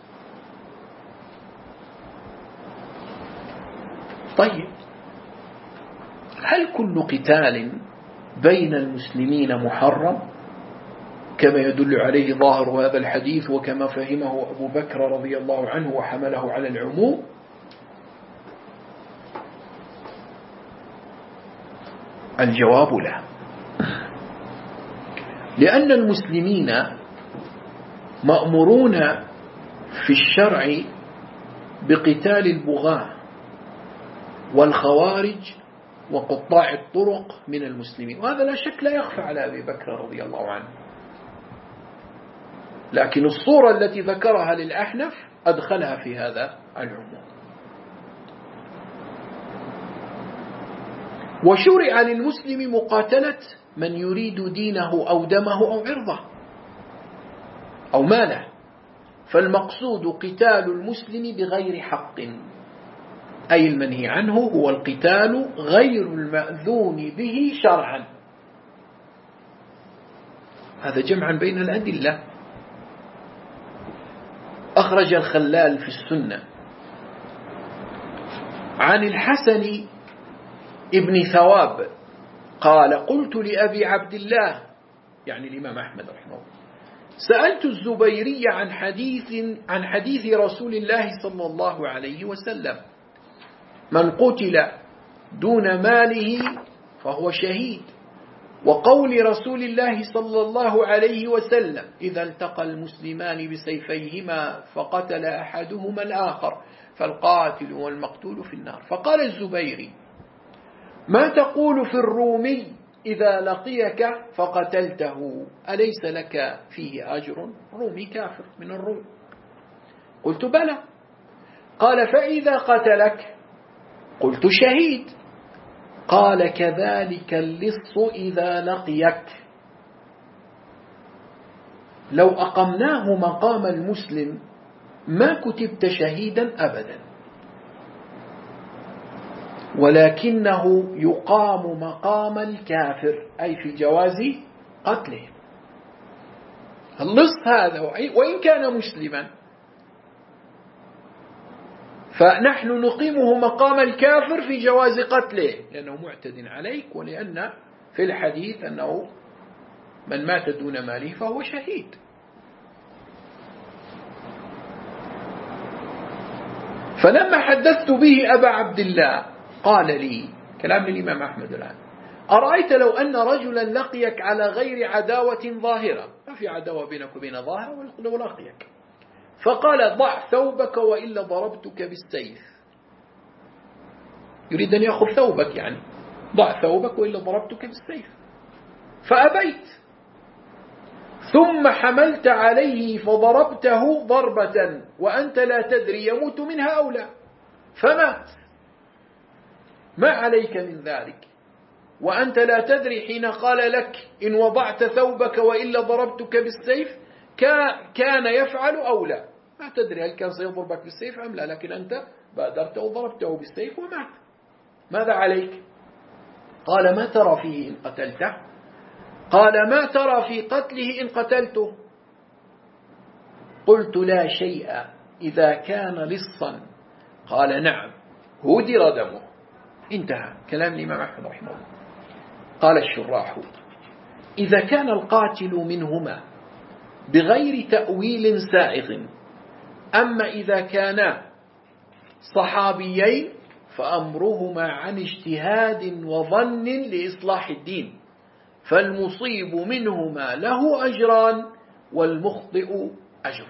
طيب، هل كل قتال بين المسلمين محرم كما يدل عليه ظاهر هذا الحديث وكما فهمه أبو بكر رضي الله عنه وحمله على العموم؟ الجواب لا، لأن المسلمين مأمورون في الشرع بقتال البغاة والخوارج وقطاع الطرق من المسلمين، وهذا لا شك لا يخفى على أبي بكر رضي الله عنه، لكن الصورة التي ذكرها للأحنف أدخلها في هذا العموم. وشرع للمسلم مقاتلة من يريد دينه أو دمه أو عرضه أو ماله، فالمقصود قتال المسلم بغير حق، أي المنهي عنه هو القتال غير المأذون به شرعا. هذا جمعا بين الأدلة. أخرج الخلال في السنة عن الحسن ابن ثواب قال: قلت لأبي عبد الله، يعني الإمام أحمد رحمه الله، سألت الزبيري عن حديث رسول الله صلى الله عليه وسلم: من قتل دون ماله فهو شهيد، وقول رسول الله صلى الله عليه وسلم: إذا التقى المسلمان بسيفيهما فقتل أحدهما الآخر فالقاتل والمقتول في النار. فقال الزبيري: ما تقول في الرومي إذا لقيك فقتلته، أليس لك فيه أجر؟ رومي كافر من الروم. قلت: بلى. قال: فإذا قتلك؟ قلت: شهيد. قال: كذلك اللص إذا لقيك، لو أقمناه مقام المسلم ما كتبت شهيدا أبدا، ولكنه يقام مقام الكافر، أي في جواز قتله. اللص هذا وإن كان مسلما فنحن نقيمه مقام الكافر في جواز قتله، لأنه معتد عليك، ولأن في الحديث أنه من مات دون ماله فهو شهيد. فلما حدثت به أبا عبد الله قال لي، كلام للإمام أحمد الآن، أرأيت لو أن رجلا لقيك على غير عداوة ظاهرة، ما في عداوة بينك وبين ظاهرة، ولو لقيك فقال ضع ثوبك وإلا ضربتك بالسيف، يريد أن يأخذ ثوبك، يعني ضع ثوبك وإلا ضربتك بالسيف، فأبيت، ثم حملت عليه فضربته ضربة وأنت لا تدري يموت منها أو لا، فمات، ما عليك من ذلك، وأنت لا تدري حين قال لك إن وضعت ثوبك وإلا ضربتك بالسيف كان يفعل أو لا، ما تدري هل كان سيضربك بالسيف أم لا، لكن أنت بادرت وضربته بالسيف ومات، ماذا عليك؟ قال ما ترى فيه إن قتلته؟ قال ما ترى في قتله إن قتلته؟ قلت لا شيء إذا كان لصا. قال نعم هدر دمه. انتهى كلام الإمام أحمد رحمه الله. قال الشراح إذا كان القاتل منهما بغير تأويل سائغ، أما إذا كانا صحابيين فأمرهما عن اجتهاد وظن لإصلاح الدين، فالمصيب منهما له أجران والمخطئ أجر.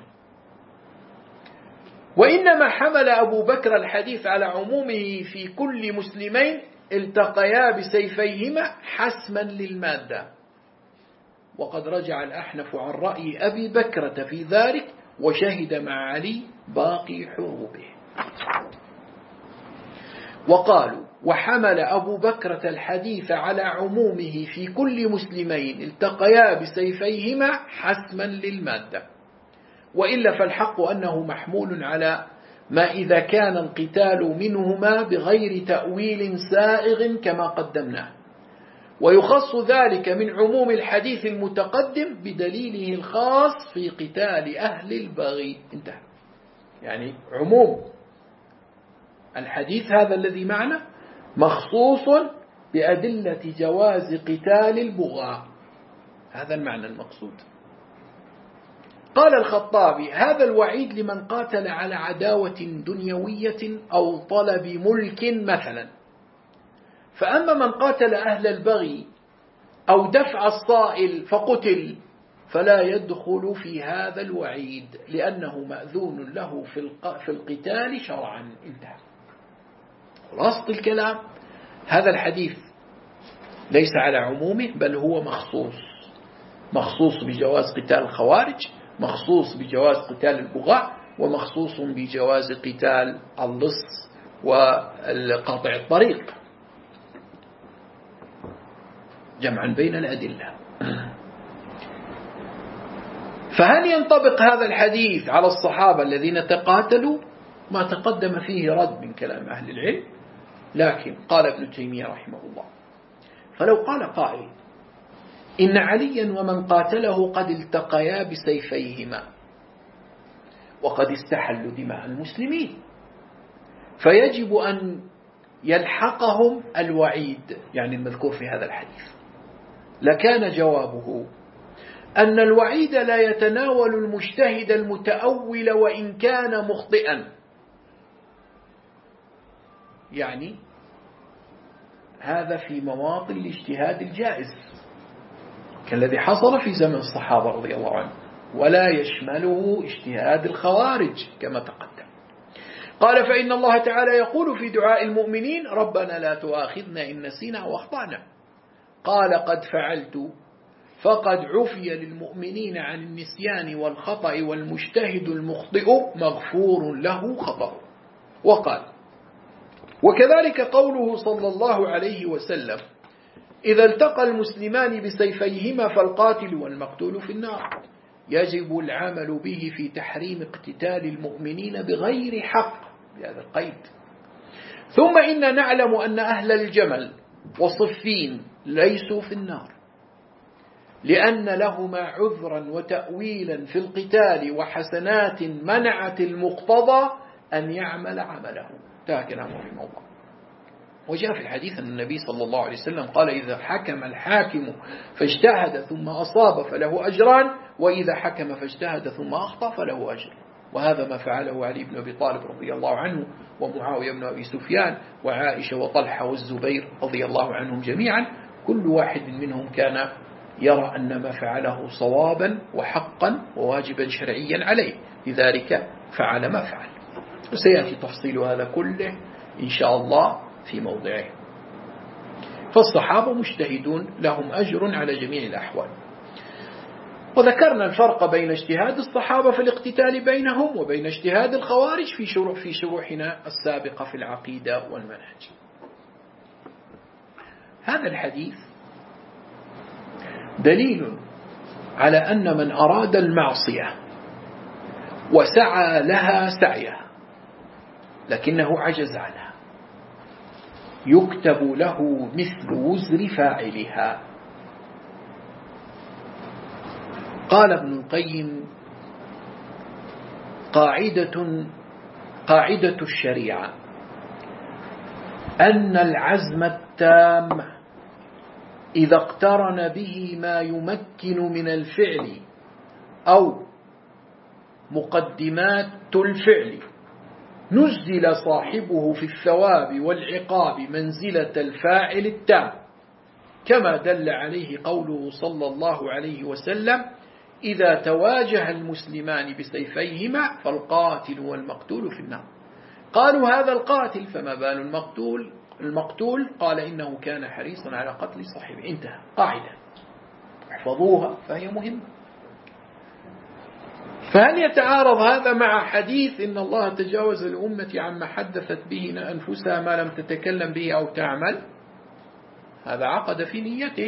وإنما حمل أبو بكر الحديث على عمومه في كل مسلمين التقيا بسيفيهما حسما للمادة، وقد رجع الأحنف عن رأي أبي بكرة في ذلك وشهد مع علي باقي حروبه. وقالوا وحمل أبو بكرة الحديث على عمومه في كل مسلمين التقيا بسيفيهما حسما للمادة، وإلا فالحق أنه محمول على ما إذا كان القتال منهما بغير تأويل سائغ كما قدمناه، ويخص ذلك من عموم الحديث المتقدم بدليله الخاص في قتال أهل البغي. انتهى. يعني عموم الحديث هذا الذي معنا مخصوص بأدلة جواز قتال البغاة، هذا المعنى المقصود. قال الخطابي هذا الوعيد لمن قاتل على عداوة دنيوية أو طلب ملك مثلا، فأما من قاتل أهل البغي أو دفع الصائل فقتل فلا يدخل في هذا الوعيد لأنه مأذون له في القتال شرعا. انتهى. خلاصة الكلام هذا الحديث ليس على عمومه بل هو مخصوص بجواز قتال الخوارج، مخصوص بجواز قتال البغاء، ومخصوص بجواز قتال اللص والقاطع الطريق، جمعا بين الأدلة. فهل ينطبق هذا الحديث على الصحابة الذين تقاتلوا؟ ما تقدم فيه رد من كلام أهل العلم، لكن قال ابن تيمية رحمه الله فلو قال قائل إن عليا ومن قاتله قد التقيا بسيفيهما وقد استحلوا دماء المسلمين فيجب أن يلحقهم الوعيد، يعني المذكور في هذا الحديث، لكان جوابه أن الوعيد لا يتناول المجتهد المتأول وإن كان مخطئا، يعني هذا في مواطن الاجتهاد الجائز كالذي حصل في زمن الصحابة رضي الله عنهم، ولا يشمله اجتهاد الخوارج كما تقدم. قال فإن الله تعالى يقول في دعاء المؤمنين ربنا لا تؤاخذنا إن نسينا وأخطأنا، قال قد فعلت، فقد عفي للمؤمنين عن النسيان والخطأ والمجتهد المخطئ مغفور له خطأ. وقال وكذلك قوله صلى الله عليه وسلم إذا التقى المسلمان بسيفيهما فالقاتل والمقتول في النار، يجب العمل به في تحريم اقتتال المؤمنين بغير حق بهذا القيد. ثم إن نعلم أن أهل الجمل وصفين ليسوا في النار لأن لهما عذرا وتأويلا في القتال وحسنات منعت المقتضى أن يعمل عمله. انتهى كلامه رحمه الله. وجاء في الحديث أن النبي صلى الله عليه وسلم قال إذا حكم الحاكم فاجتهد ثم أصاب فله أجران، وإذا حكم فاجتهد ثم أخطأ فله أجر. وهذا ما فعله علي بن أبي طالب رضي الله عنه، ومعاوية بن أبي سفيان، وعائشة وطلحة والزبير رضي الله عنهم جميعا. كل واحد منهم كان يرى أن ما فعله صوابا وحقا وواجبا شرعيا عليه، لذلك فعل ما فعل. وسيأتي تفصيل هذا كله إن شاء الله في موضعه. فالصحابة مجتهدون لهم أجر على جميع الأحوال. وذكرنا الفرق بين اجتهاد الصحابة في الاقتتال بينهم وبين اجتهاد الخوارج في شروحنا السابقة في العقيدة والمنهج. هذا الحديث دليل على أن من أراد المعصية وسعى لها سعيها لكنه عجز عنها يكتب له مثل وزر فاعلها. قال ابن القيم: قاعدة الشريعة أن العزم التام إذا اقترن به ما يمكن من الفعل أو مقدمات الفعل نزل صاحبه في الثواب والعقاب منزلة الفاعل التام، كما دل عليه قوله صلى الله عليه وسلم: إذا تواجه المسلمان بسيفيهما فالقاتل والمقتول في النار. قالوا: هذا القاتل، فما بال المقتول؟ قال: إنه كان حريصا على قتل صاحبه. انتهى. قاعدة احفظوها فهي مهمة. فهل يتعارض هذا مع حديث إن الله تجاوز الأمة عما حدثت به أنفسها ما لم تتكلم به أو تعمل؟ هذا عقد في نيته.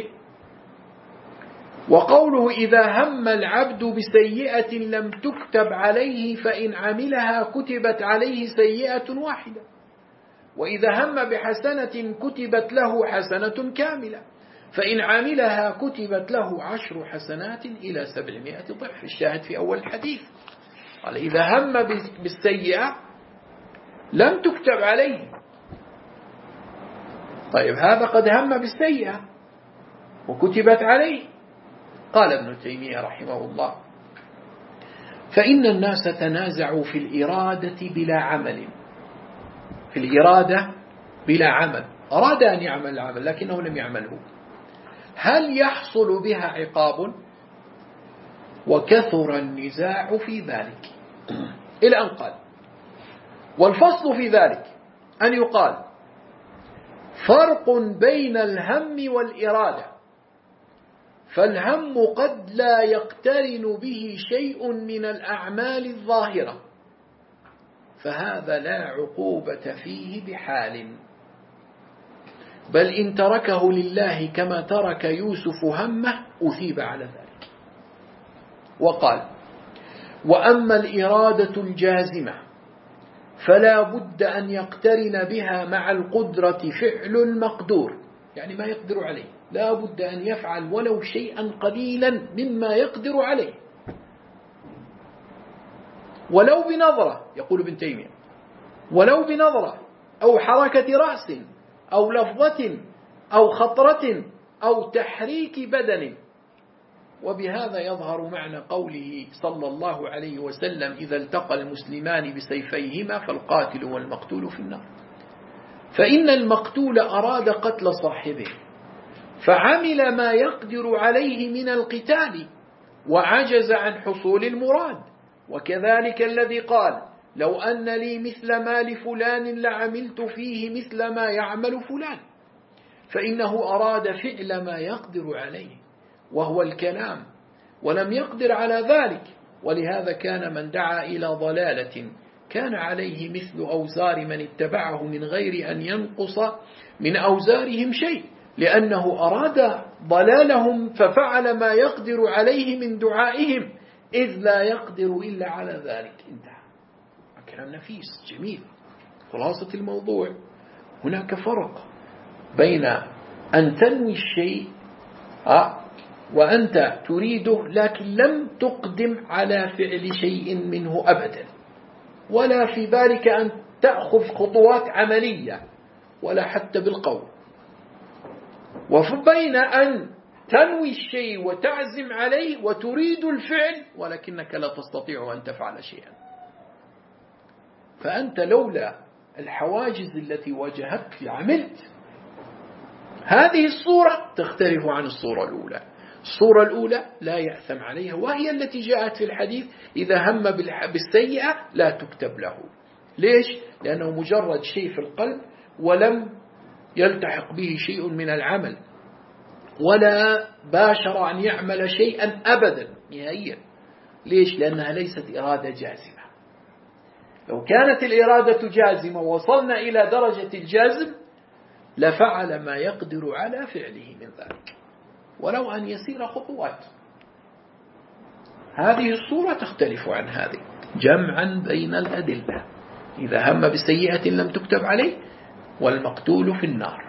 وقوله: إذا هم العبد بسيئة لم تكتب عليه فإن عملها كتبت عليه سيئة واحدة، وإذا هم بحسنة كتبت له حسنة كاملة، فإن عملها كتبت له 10 حسنات إلى 700 ضعف. الشاهد في أول الحديث قال: إذا هم بالسيئة لم تكتب عليه. طيب، هذا قد هم بالسيئة وكتبت عليه. قال ابن تيمية رحمه الله: فإن الناس تنازعوا في الإرادة بلا عمل. في الإرادة بلا عمل، أراد أن يعمل العمل لكنه لم يعمله، هل يحصل بها عقاب؟ وكثر النزاع في ذلك إلى أن قال: والفصل في ذلك أن يقال فرق بين الهم والإرادة، فالهم قد لا يقترن به شيء من الأعمال الظاهرة، فهذا لا عقوبة فيه بحال، بل إن تركه لله كما ترك يوسف همه أثيب على ذلك. وقال: وأما الإرادة الجازمة فلا بد أن يقترن بها مع القدرة فعل المقدور، يعني ما يقدر عليه، لا بد أن يفعل ولو شيئا قليلا مما يقدر عليه، ولو بنظرة. يقول ابن تيمية: ولو بنظرة أو حركة رأس أو لفظة أو خطرة أو تحريك بدن. وبهذا يظهر معنى قوله صلى الله عليه وسلم: إذا التقى المسلمان بسيفيهما فالقاتل والمقتول في النار. فإن المقتول أراد قتل صاحبه فعمل ما يقدر عليه من القتال وعجز عن حصول المراد. وكذلك الذي قال: لو أن لي مثل مال فلان لعملت فيه مثل ما يعمل فلان، فإنه أراد فعل ما يقدر عليه وهو الكلام، ولم يقدر على ذلك. ولهذا كان من دعا إلى ضلالة كان عليه مثل أوزار من اتبعه من غير أن ينقص من أوزارهم شيء، لأنه أراد ضلالهم ففعل ما يقدر عليه من دعائهم، إذ لا يقدر إلا على ذلك. انتهى. كلام نفيس جميل. خلاصة الموضوع: هناك فرق بين أن تنوي الشيء وأنت تريده لكن لم تقدم على فعل شيء منه أبدا، ولا في بالك أن تأخذ خطوات عملية ولا حتى بالقول، وبين أن تنوي الشيء وتعزم عليه وتريد الفعل ولكنك لا تستطيع أن تفعل شيئا. فأنت لولا الحواجز التي واجهتك لعملت. هذه الصورة تختلف عن الصورة الأولى. الصورة الأولى لا يأثم عليها، وهي التي جاءت في الحديث إذا هم بالسيئة لا تكتب له. ليش؟ لأنه مجرد شيء في القلب ولم يلتحق به شيء من العمل، ولا باشر أن يعمل شيئا أبدا نهائيا. ليش؟ لأنها ليست إرادة جازمة. لو كانت الإرادة جازمة وصلنا إلى درجة الجازم لفعل ما يقدر على فعله من ذلك ولو أن يسير خطوات. هذه الصورة تختلف عن هذه جمعا بين الأدلة. إذا هم بسيئة لم تكتب عليه والمقتول في النار.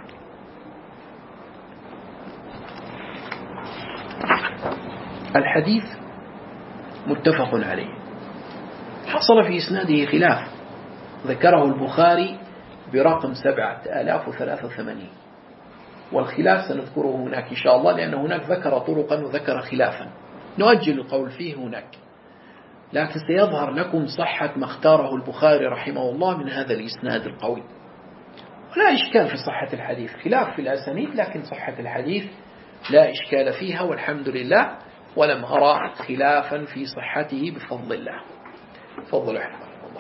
الحديث متفق عليه، حصل في إسناده خلاف ذكره البخاري برقم 7083، والخلاف سنذكره هناك إن شاء الله، لأن هناك ذكر طرقا وذكر خلافا نؤجل القول فيه هناك، لكن سيظهر لكم صحة ما اختاره البخاري رحمه الله من هذا الإسناد القوي. ولا إشكال في صحة الحديث، خلاف في الأسانيد، لكن صحة الحديث لا إشكال فيها والحمد لله، ولم أرى خلافا في صحته بفضل الله. فضل أحمد الله.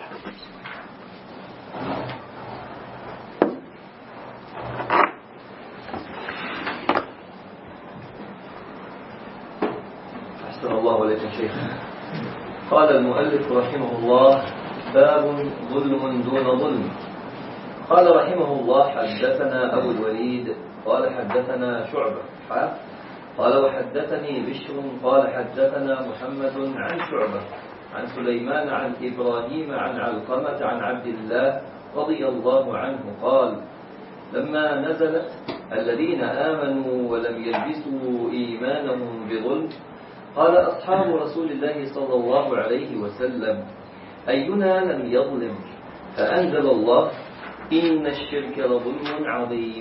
أحسن الله عليكم شيخ. قال المؤلف رحمه الله: باب ظلم دون ظلم. قال رحمه الله: حدثنا أبو الوليد قال حدثنا شعبة قال وحدثني بشر قال حدثنا محمد عن شعبة عن سليمان عن إبراهيم عن علقمة عن عبد الله رضي الله عنه قال: لما نزلت الذين آمنوا ولم يلبسوا إيمانهم بظلم قال أصحاب رسول الله صلى الله عليه وسلم: أينا لم يظلم؟ فأنزل الله: إن الشرك لظلم عظيم.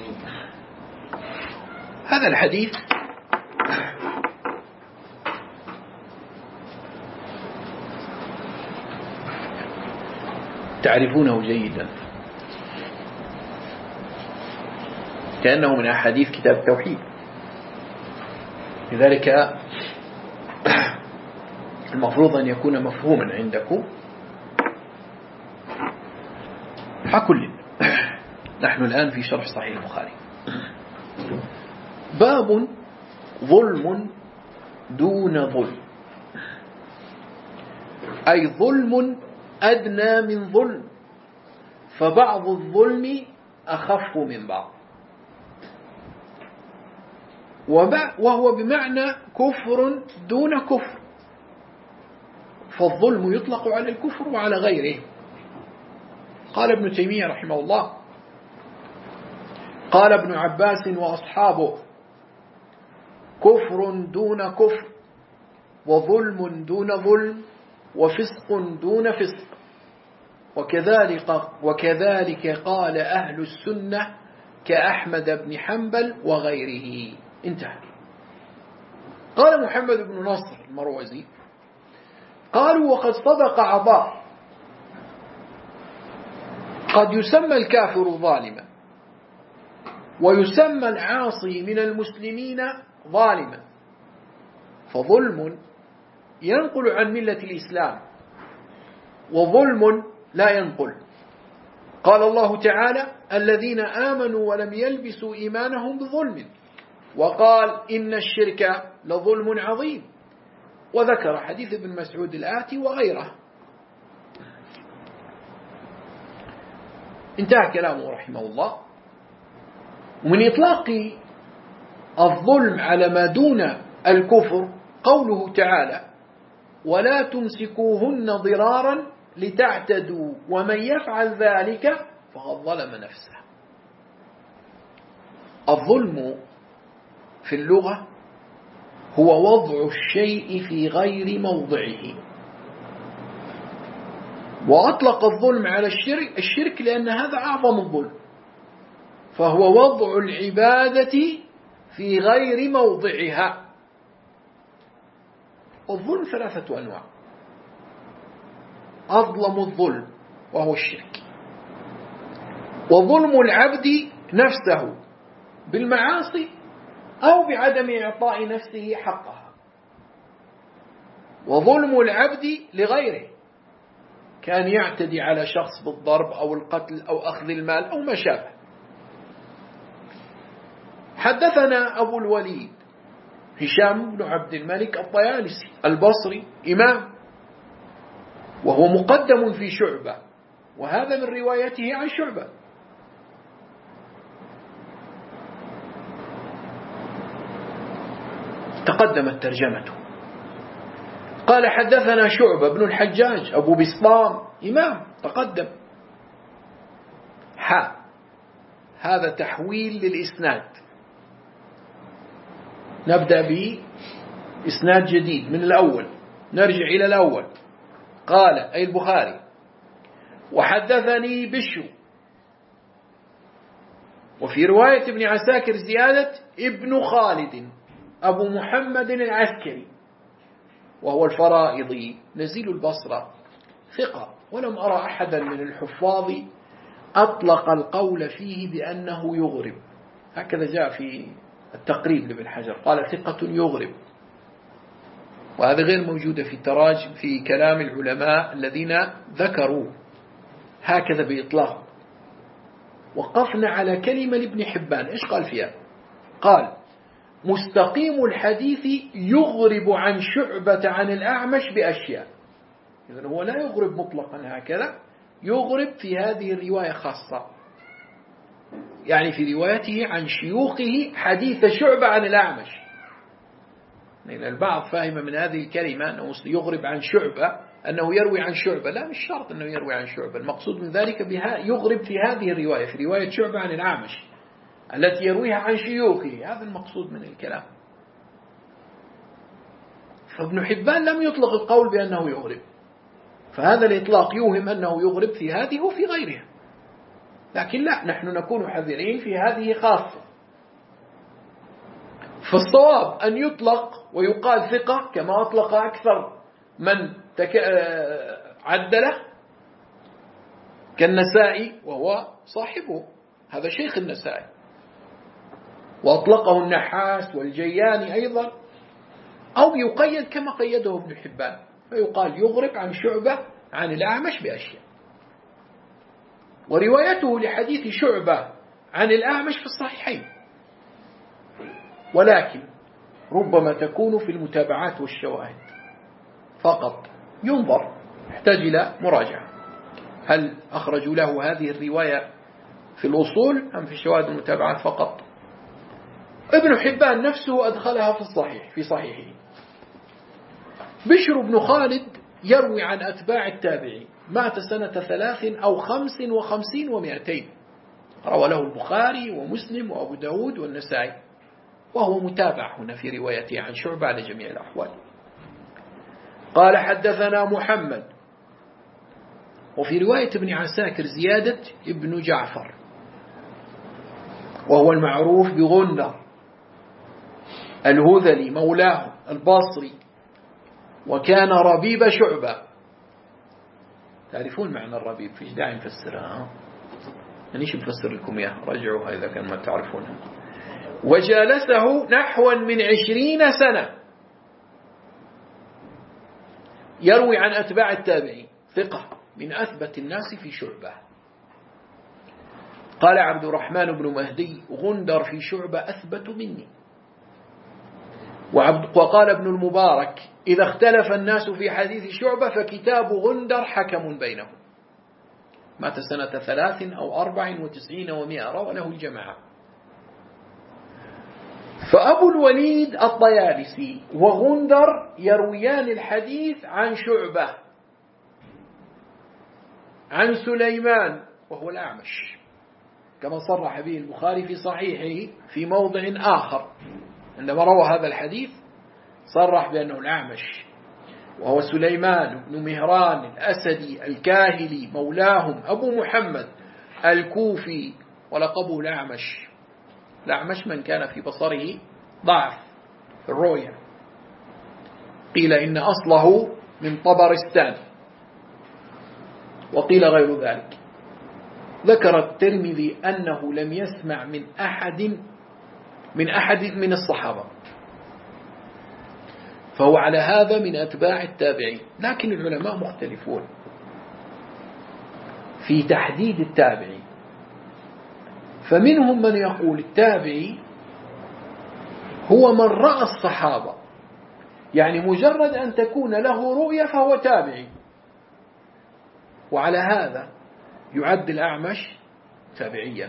هذا الحديث تعرفونه جيدا، كأنه من أحاديث كتاب التوحيد، لذلك المفروض أن يكون مفهوما عندكم. حكل نحن الآن في شرح صحيح البخاري. باب ظلم دون ظلم، أي ظلم أدنى من ظلم، فبعض الظلم أخف من بعض، وهو بمعنى كفر دون كفر، فالظلم يطلق على الكفر وعلى غيره. قال ابن تيمية رحمه الله: قال ابن عباس وأصحابه: كفر دون كفر، وظلم دون ظلم، وفسق دون فسق، وكذلك قال أهل السنة كأحمد بن حنبل وغيره. انتهى. قال محمد بن نصر المروزي: قالوا: وقد صدق عطاء، قد يسمى الكافر ظالما، ويسمى العاصي من المسلمين ظالما، فظلم ينقل عن ملة الإسلام، وظلم لا ينقل. قال الله تعالى: الذين آمنوا ولم يلبسوا إيمانهم بظلم، وقال: إن الشرك لظلم عظيم، وذكر حديث ابن مسعود الآتي وغيره. انتهى كلامه رحمه الله. ومن إطلاق الظلم على ما دون الكفر قوله تعالى: ولا تمسكوهن ضرارا لتعتدوا ومن يفعل ذلك فقد ظلم نفسه. الظلم في اللغة هو وضع الشيء في غير موضعه، وأطلق الظلم على الشرك لأن هذا أعظم الظلم، فهو وضع العبادة في غير موضعها. والظلم ثلاثة أنواع: أظلم الظلم، وهو الشرك. وظلم العبد نفسه بالمعاصي أو بعدم إعطاء نفسه حقها. وظلم العبد لغيره، كان يعتدي على شخص بالضرب أو القتل أو أخذ المال أو ما شابه. حدثنا أبو الوليد هشام بن عبد الملك الطيالسي البصري إمام، وهو مقدم في شعبة، وهذا من روايته عن شعبة. تقدمت ترجمته. قال حدثنا شعبة بن الحجاج أبو بسطام إمام، تقدم. هذا تحويل للإسناد. نبدأ بإسناد جديد من الأول، نرجع إلى الأول. قال أي البخاري: وحدثني بشر. وفي رواية ابن عساكر زيادة ابن خالد أبو محمد العسكري، وهو الفرائضي نزيل البصرة، ثقة، ولم أرى أحدا من الحفاظ أطلق القول فيه بأنه يغرب. هكذا جاء في التقريب لابن حجر، قال ثقة يغرب، وهذا غير موجود في التراجم في كلام العلماء الذين ذكروا هكذا بإطلاق. وقفنا على كلمة لابن حبان، إيش قال فيها؟ قال: مستقيم الحديث يغرب عن شعبة عن الأعمش بأشياء. إذن هو لا يغرب مطلقا هكذا، يغرب في هذه الرواية خاصة، يعني في روايته عن شيوخه حديث شعبة عن الأعمش. لأن البعض فهم من هذه الكلمة أنه يغرب عن شعبة أنه يروي عن شعبة. لا، مش شرط أنه يروي عن شعبة، المقصود من ذلك بها يغرب في هذه الرواية، في رواية شعبة عن الأعمش التي يرويها عن شيوخه، هذا المقصود من الكلام. فابن حبان لم يطلق القول بأنه يغرب، فهذا الإطلاق يوهم أنه يغرب في هذه وفي غيرها، لكن لا، نحن نكون حذرين في هذه خاصة. فالصواب أن يطلق ويقال ثقة كما أطلق أكثر من عدله كالنسائي، وهو صاحبه، هذا شيخ النسائي، وأطلقه النحاس والجياني أيضا، أو يقيد كما قيده ابن حبان، فيقال يغرب عن شعبة عن الأعمش بأشياء. وروايته لحديث شعبة عن الأعمش في الصحيحين، ولكن ربما تكون في المتابعات والشواهد فقط، ينظر، يحتاج إلى مراجعة، هل أخرجوا له هذه الرواية في الأصول أم في الشواهد والمتابعات فقط. ابن حبان نفسه أدخلها في الصحيح، في صحيحه. بشر بن خالد يروي عن أتباع التابعين، مات سنة 53 أو 55 و200، روى له البخاري ومسلم وأبو داود والنسائي، وهو متابع هنا في روايته عن شعبة على جميع الأحوال. قال حدثنا محمد. وفي رواية ابن عساكر زيادة ابن جعفر، وهو المعروف بغندر الهذلي مولاه البصري، وكان ربيب شعبة. تعرفون معنى الربيب، فيش داعي نفسرها، أنيش نفسر لكم إياه، رجعوها إذا كان ما تعرفونها. وجالسه نحو من 20 سنة، يروي عن أتباع التابعين، ثقة من أثبت الناس في شعبة. قال عبد الرحمن بن مهدي: غندر في شعبة أثبت مني. وقال ابن المبارك: إذا اختلف الناس في حديث شعبة فكتاب غندر حكم بينهم. مات سنة 93 أو 94 و100، روى له الجماعة. فأبو الوليد الطيالسي وغندر يرويان الحديث عن شعبة عن سليمان وهو الأعمش، كما صرح به البخاري في صحيحه في موضع آخر، عندما روى هذا الحديث صرح بأنه الأعمش، وهو سليمان بن مهران الأسدي الكاهلي مولاهم أبو محمد الكوفي، ولقبه الأعمش. الأعمش من كان في بصره ضعف في الرؤية، قيل إن أصله من طبرستان، وقيل غير ذلك. ذكر الترمذي أنه لم يسمع من أحد من الصحابة، فهو على هذا من أتباع التابعين. لكن العلماء مختلفون في تحديد التابعي، فمنهم من يقول التابعي هو من رأى الصحابة، يعني مجرد أن تكون له رؤية فهو تابعي، وعلى هذا يعد الأعمش تابعيا.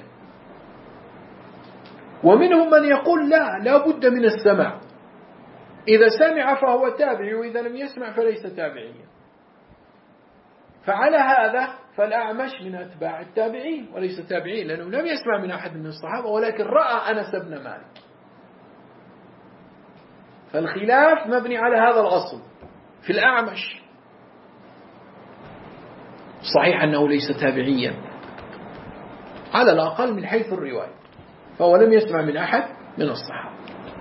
ومنهم من يقول لا بد من السماع، إذا سمع فهو تابعي، وإذا لم يسمع فليس تابعيا. فعلى هذا فالأعمش من أتباع التابعين وليس تابعين، لأنه لم يسمع من أحد من الصحابة ولكن رأى أنس بن مالك. فالخلاف مبني على هذا الأصل في الأعمش. صحيح أنه ليس تابعيا على الأقل من حيث الرواية، فهو لم يسمع من أحد من الصحابة.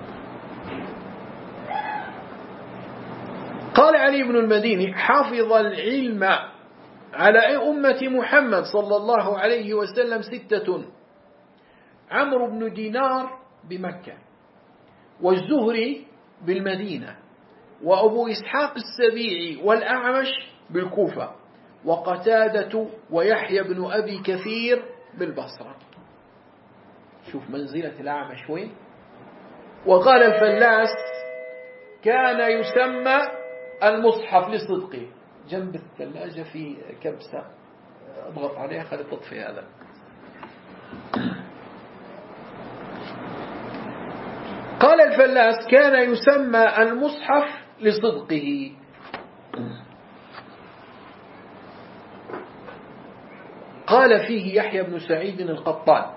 قال علي بن المديني: حفظ العلم على أمة محمد صلى الله عليه وسلم 6: عمرو بن دينار بمكة، والزهري بالمدينة، وأبو إسحاق السبيعي والأعمش بالكوفة، وقتادة ويحيى بن أبي كثير بالبصرة. شوف منزلة الأعمش وين. وقال الفلاس: كان يسمى المصحف لصدقه. جنب الثلاجة في كبسة، اضغط عليها خلي تطفي هذا. قال الفلاس: كان يسمى المصحف لصدقه. قال فيه يحيى بن سعيد القطان: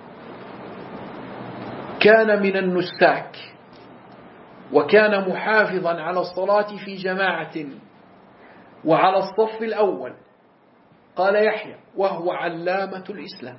كان من النساك، وكان محافظا على الصلاة في جماعة وعلى الصف الأول. قال يحيى: وهو علامة الإسلام.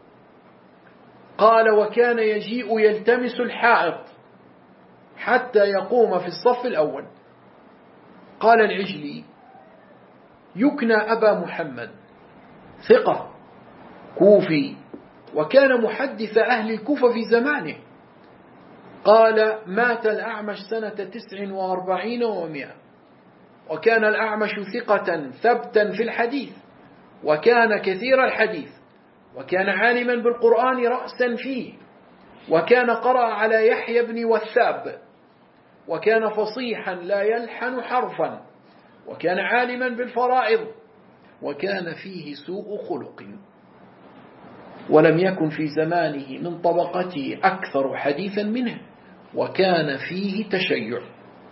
قال: وكان يجيء يلتمس الحائط حتى يقوم في الصف الأول. قال العجلي: يكنى أبا محمد، ثقة كوفي، وكان محدث أهل الكوفة في زمانه. قال: مات الأعمش سنة 49 و100، وكان الأعمش ثقة ثبتا في الحديث، وكان كثير الحديث، وكان عالما بالقرآن رأسا فيه، وكان قرأ على يحيى بن وثاب، وكان فصيحا لا يلحن حرفا، وكان عالما بالفرائض، وكان فيه سوء خلق، ولم يكن في زمانه من طبقته أكثر حديثا منه، وكان فيه تشيع.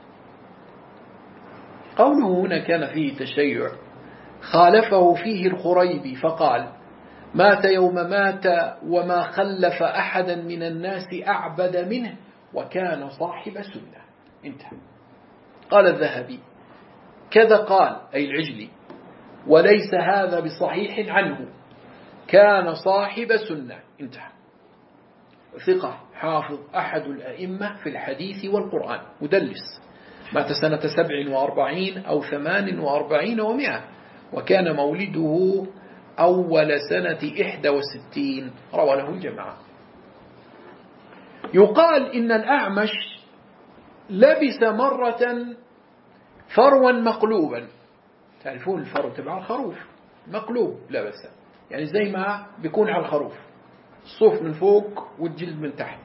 قوله هنا كان فيه تشيع، خالفه فيه الخريبي فقال: مات يوم مات وما خلف أحدا من الناس أعبد منه، وكان صاحب سنة. انتهى. قال الذهبي: كذا قال، أي العجلي، وليس هذا بصحيح عنه، كان صاحب سنة. انتهى. ثقة حافظ، أحد الأئمة في الحديث والقرآن، مدلس، مات سنة 47 أو 48 و100، وكان مولده أول سنة 61، روى له الجماعة. يقال إن الأعمش لبس مرة فروا مقلوبا. تعرفون الفرو تبع الخروف مقلوب لبسه، يعني زي ما بيكون على الخروف، الصوف من فوق والجلد من تحت.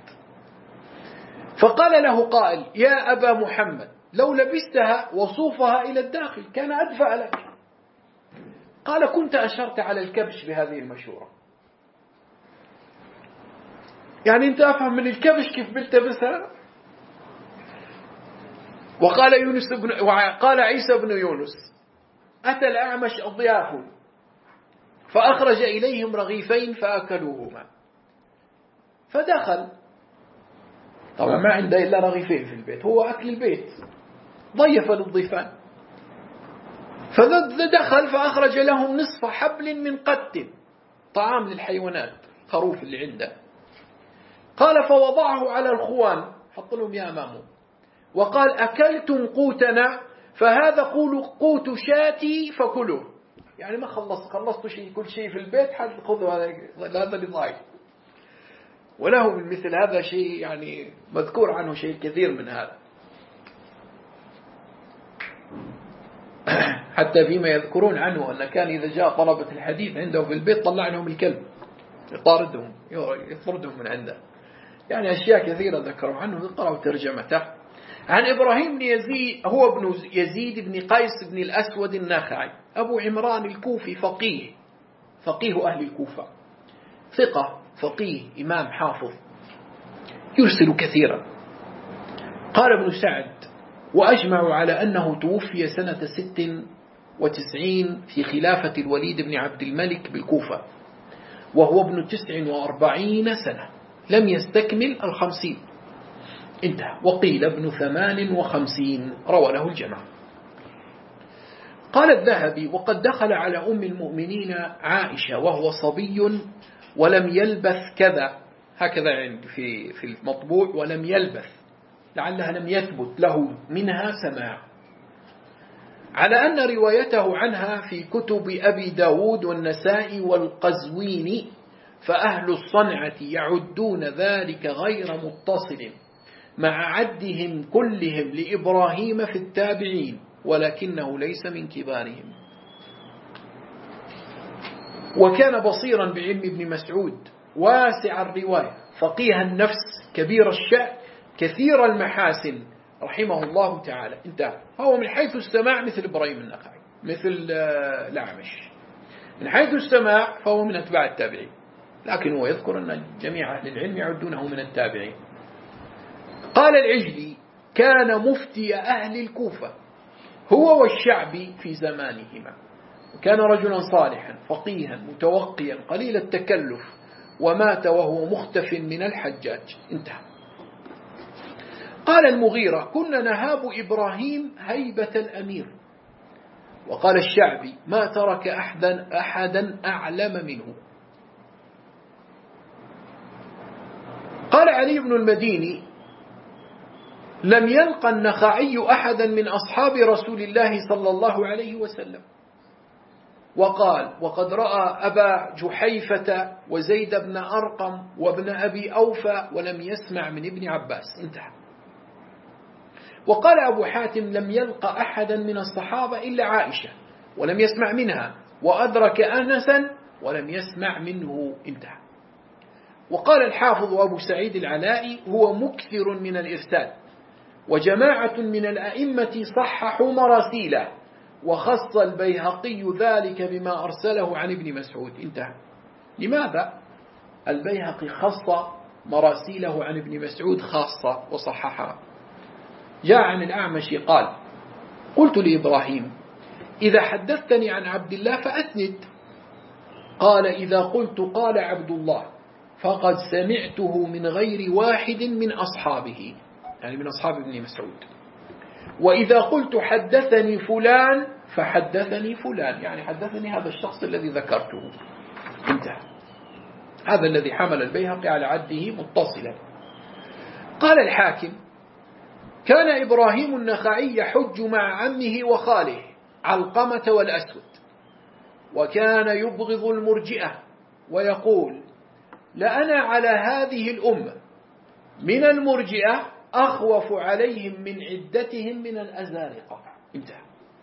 فقال له قائل: يا أبا محمد، لو لبستها وصوفها إلى الداخل كان أدفأ لك. قال: كنت أشرت على الكبش بهذه المشورة. يعني أنت أفهم من الكبش كيف بلتبسها. وقال عيسى بن يونس: أتى الأعمش الضياف فأخرج إليهم رغيفين فأكلوهما، فدخل، طبعا ما عنده إلا رغيفين في البيت، هو أكل البيت، ضيف للضيفان، فدخل فأخرج لهم نصف حبل من قت، طعام للحيوانات، خروف اللي عنده. قال: فوضعه على الخوان، حط لهم يا أمامه، وقال: أكلتم قوتنا، فهذا قوت شاتي فكلوه. يعني ما خلصت شيء، كل شيء في البيت خذوا هذا اللي ضايق. وله من مثل هذا شيء يعني مذكور عنه شيء كثير من هذا. حتى فيما يذكرون عنه أن كان إذا جاء طلبة الحديث عنده في البيت طلع لهم الكلب يطردهم من عنده. يعني أشياء كثيرة ذكروا عنه، اقرأوا ترجمته. عن إبراهيم بن يزيد، هو ابن يزيد بن قيس بن الأسود النخعي، أبو عمران الكوفي، فقيه أهل الكوفة، ثقة فقيه إمام حافظ، يرسل كثيرا. قال ابن سعد: وأجمعوا على أنه توفي سنة 96 في خلافة الوليد بن عبد الملك بالكوفة، وهو ابن 49 سنة، لم يستكمل 50. انتهى. وقيل ابن 58، روى له الجماعة. قال الذهبي: وقد دخل على أم المؤمنين عائشة وهو صبي ولم يلبث كذا، هكذا يعني في المطبوع، ولم يلبث، لعلها لم يثبت له منها سماع، على أن روايته عنها في كتب أبي داود والنسائي والقزويني، فأهل الصنعة يعدون ذلك غير متصل مع عدهم كلهم لإبراهيم في التابعين، ولكنه ليس من كبارهم. وكان بصيرا بعلم ابن مسعود، واسع الرواية، فقيه النفس، كبير الشأن، كثير المحاسن، رحمه الله تعالى. انتهى. هو من حيث السماع مثل إبراهيم النخعي، مثل الأعمش. من حيث السماع فهو من أتباع التابعين، لكن هو يذكر أن جميع أهل العلم يعدونه من التابعين. قال العجلي: كان مفتي أهل الكوفة هو والشعبي في زمانهما، وكان رجلا صالحا فقيها متوقيا قليل التكلف، ومات وهو مختف من الحجاج. انتهى. قال المغيرة: كنا نهاب إبراهيم هيبة الأمير. وقال الشعبي: ما ترك أحدا أعلم منه. قال علي بن المديني: لم يلقى النخعي أحدا من أصحاب رسول الله صلى الله عليه وسلم. وقال: وقد رأى أبا جحيفة وزيد بن أرقم وابن أبي أوفى ولم يسمع من ابن عباس. انتهى. وقال أبو حاتم: لم يلقى أحدا من الصحابة إلا عائشة ولم يسمع منها، وأدرك أنسا ولم يسمع منه. انتهى. وقال الحافظ أبو سعيد العلائي: هو مكثر من الإرسال، وجماعة من الأئمة صححوا مراسيله، وخص البيهقي ذلك بما أرسله عن ابن مسعود. انتهى. لماذا البيهقي خص مراسيله عن ابن مسعود خاصة وصححها؟ جاء عن الأعمش قال: قلت لإبراهيم: إذا حدثتني عن عبد الله فأسند. قال: إذا قلت قال عبد الله فقد سمعته من غير واحد من أصحابه، يعني من أصحاب ابن مسعود. وإذا قلت حدثني فلان فحدثني فلان، يعني حدثني هذا الشخص الذي ذكرته. انتهى. هذا الذي حمل البيهقي على عده متصلا. قال الحاكم: كان إبراهيم النخعي يحج مع عمه وخاله علقمة والأسود، وكان يبغض المرجئة ويقول: لأنا على هذه الأمة من المرجئة أخوف عليهم من عدتهم من الأزارقة. انتهى.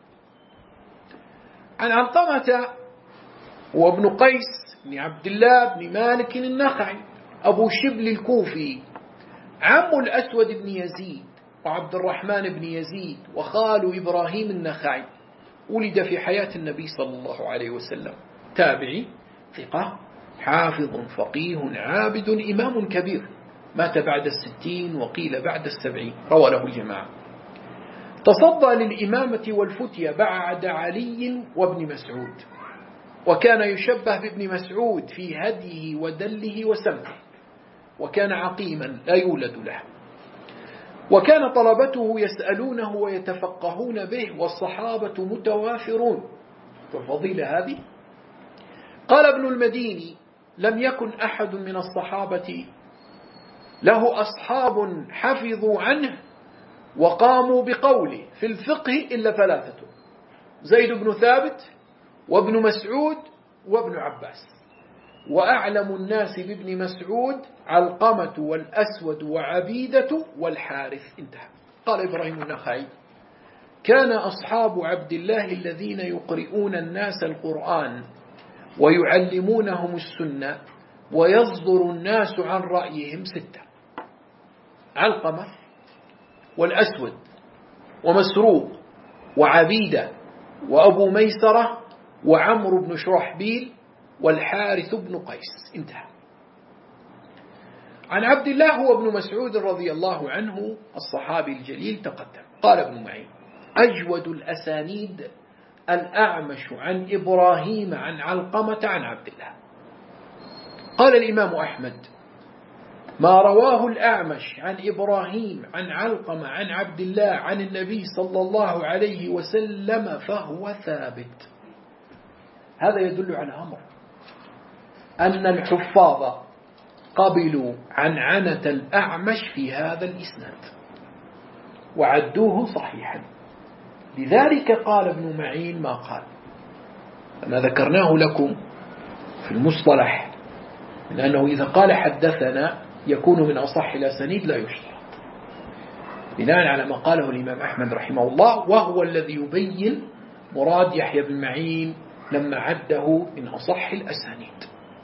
عن علقمة وابن قيس بن عبد الله بن مالك النخعي أبو شبل الكوفي، عم الأسود بن يزيد وعبد الرحمن بن يزيد وخال إبراهيم النخعي، ولد في حياة النبي صلى الله عليه وسلم، تابعي ثقة حافظ فقيه عابد إمام كبير، مات بعد 60 وقيل بعد 70، روى له الجماعة. تصدى للإمامة والفتية بعد علي وابن مسعود، وكان يشبه بابن مسعود في هديه ودله وسمته، وكان عقيما لا يولد له، وكان طلبته يسألونه ويتفقهون به، والصحابة متوافرون. والفضيلة هذه. قال ابن المديني: لم يكن أحد من الصحابة له أصحاب حفظوا عنه وقاموا بقوله في الفقه إلا 3: زيد بن ثابت وابن مسعود وابن عباس، وأعلم الناس بابن مسعود علقمة والأسود وعبيدة والحارث. انتهى. قال إبراهيم النخعي: كان أصحاب عبد الله الذين يقرؤون الناس القرآن ويعلمونهم السنة ويصدر الناس عن رأيهم 6: علقمة والأسود ومسروق وعبيدة وأبو ميسرة وعمرو بن شرحبيل والحارث بن قيس. انتهى. عن عبد الله هو ابن مسعود رضي الله عنه الصحابي الجليل تقدم. قال ابن معين: أجود الأسانيد الأعمش عن إبراهيم عن علقمة عن عبد الله. قال الإمام أحمد: ما رواه الأعمش عن إبراهيم عن علقمة عن عبد الله عن النبي صلى الله عليه وسلم فهو ثابت. هذا يدل على أمر، أن الحفاظ قبلوا عنعنة الأعمش في هذا الإسناد وعدوه صحيحا. لذلك قال ابن معين ما قال، فما ذكرناه لكم في المصطلح من أنه إذا قال حدثنا يكون من أصح الأسانيد لا يشترط، بناء على ما قاله الإمام أحمد رحمه الله، وهو الذي يبين مراد يحيى بن معين لما عده من أصح الأسانيد.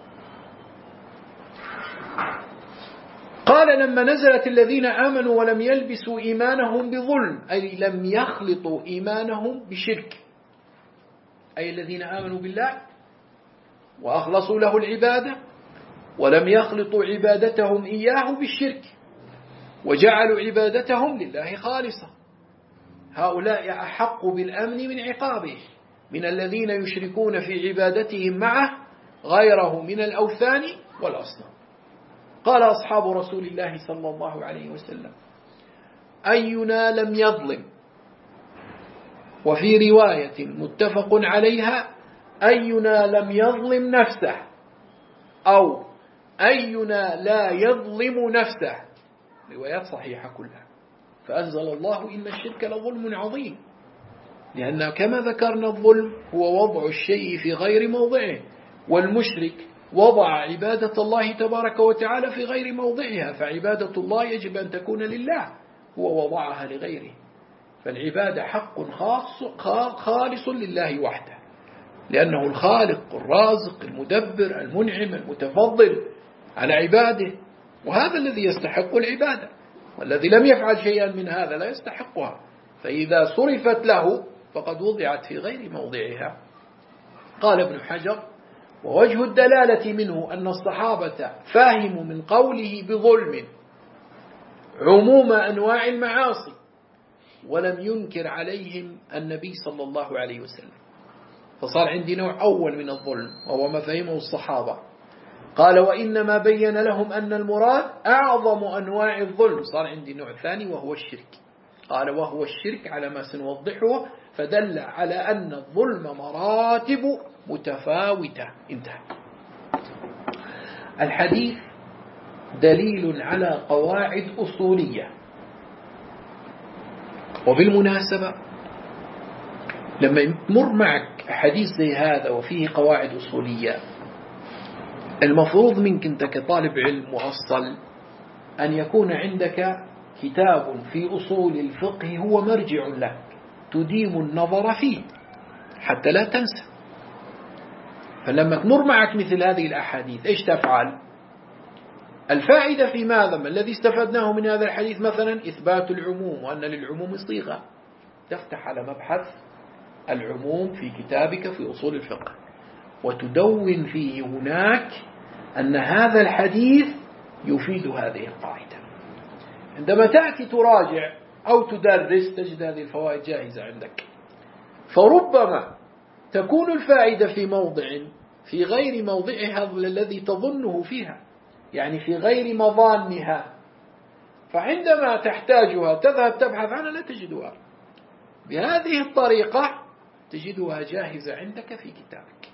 قال: لما نزلت الذين آمنوا ولم يلبسوا إيمانهم بظلم، أي لم يخلطوا إيمانهم بشرك، أي الذين آمنوا بالله وأخلصوا له العبادة ولم يخلطوا عبادتهم إياه بالشرك وجعلوا عبادتهم لله خالصة، هؤلاء أحق بالأمن من عقابه من الذين يشركون في عبادتهم معه غيره من الأوثان والأصنام. قال أصحاب رسول الله صلى الله عليه وسلم: أينا لم يظلم، وفي رواية متفق عليها: أينا لم يظلم نفسه، أو أينا لا يظلم نفسه، روايات صحيحة كلها. فأنزل الله: إن الشرك لظلم عظيم، لأن كما ذكرنا الظلم هو وضع الشيء في غير موضعه، والمشرك وضع عبادة الله تبارك وتعالى في غير موضعها، فعبادة الله يجب أن تكون لله، هو وضعها لغيره. فالعبادة حق خالص لله وحده، لأنه الخالق الرازق المدبر المنعم المتفضل على عباده، وهذا الذي يستحق العبادة، والذي لم يفعل شيئا من هذا لا يستحقها، فإذا صرفت له فقد وضعت في غير موضعها. قال ابن حجر: ووجه الدلالة منه أن الصحابة فاهموا من قوله بظلم عموم أنواع المعاصي، ولم ينكر عليهم النبي صلى الله عليه وسلم، فصار عندي نوع أول من الظلم وهو ما فهمه الصحابة. قال: وإنما بين لهم أن المراد أعظم أنواع الظلم، صار عندي نوع ثاني وهو الشرك. قال: وهو الشرك على ما سنوضحه، فدل على أن الظلم مراتب متفاوتة. انتهى. الحديث دليل على قواعد أصولية. وبالمناسبة لما يمر معك حديث زي هذا وفيه قواعد أصولية، المفروض منك أنت كطالب علم مؤصل أن يكون عندك كتاب في أصول الفقه هو مرجع لك تديم النظر فيه حتى لا تنسى. فلما تمر معك مثل هذه الأحاديث إيش تفعل؟ الفائدة في ماذا؟ ما الذي استفدناه من هذا الحديث؟ مثلا إثبات العموم، وأن للعموم صيغة. تفتح على مبحث العموم في كتابك في أصول الفقه وتدون فيه هناك أن هذا الحديث يفيد هذه القاعدة. عندما تأتي تراجع أو تدرس تجد هذه الفوائد جاهزة عندك. فربما تكون الفائدة في موضع في غير موضعها الذي تظنه فيها، يعني في غير مظانها، فعندما تحتاجها تذهب تبحث عنها لا تجدها. بهذه الطريقة تجدها جاهزة عندك في كتابك.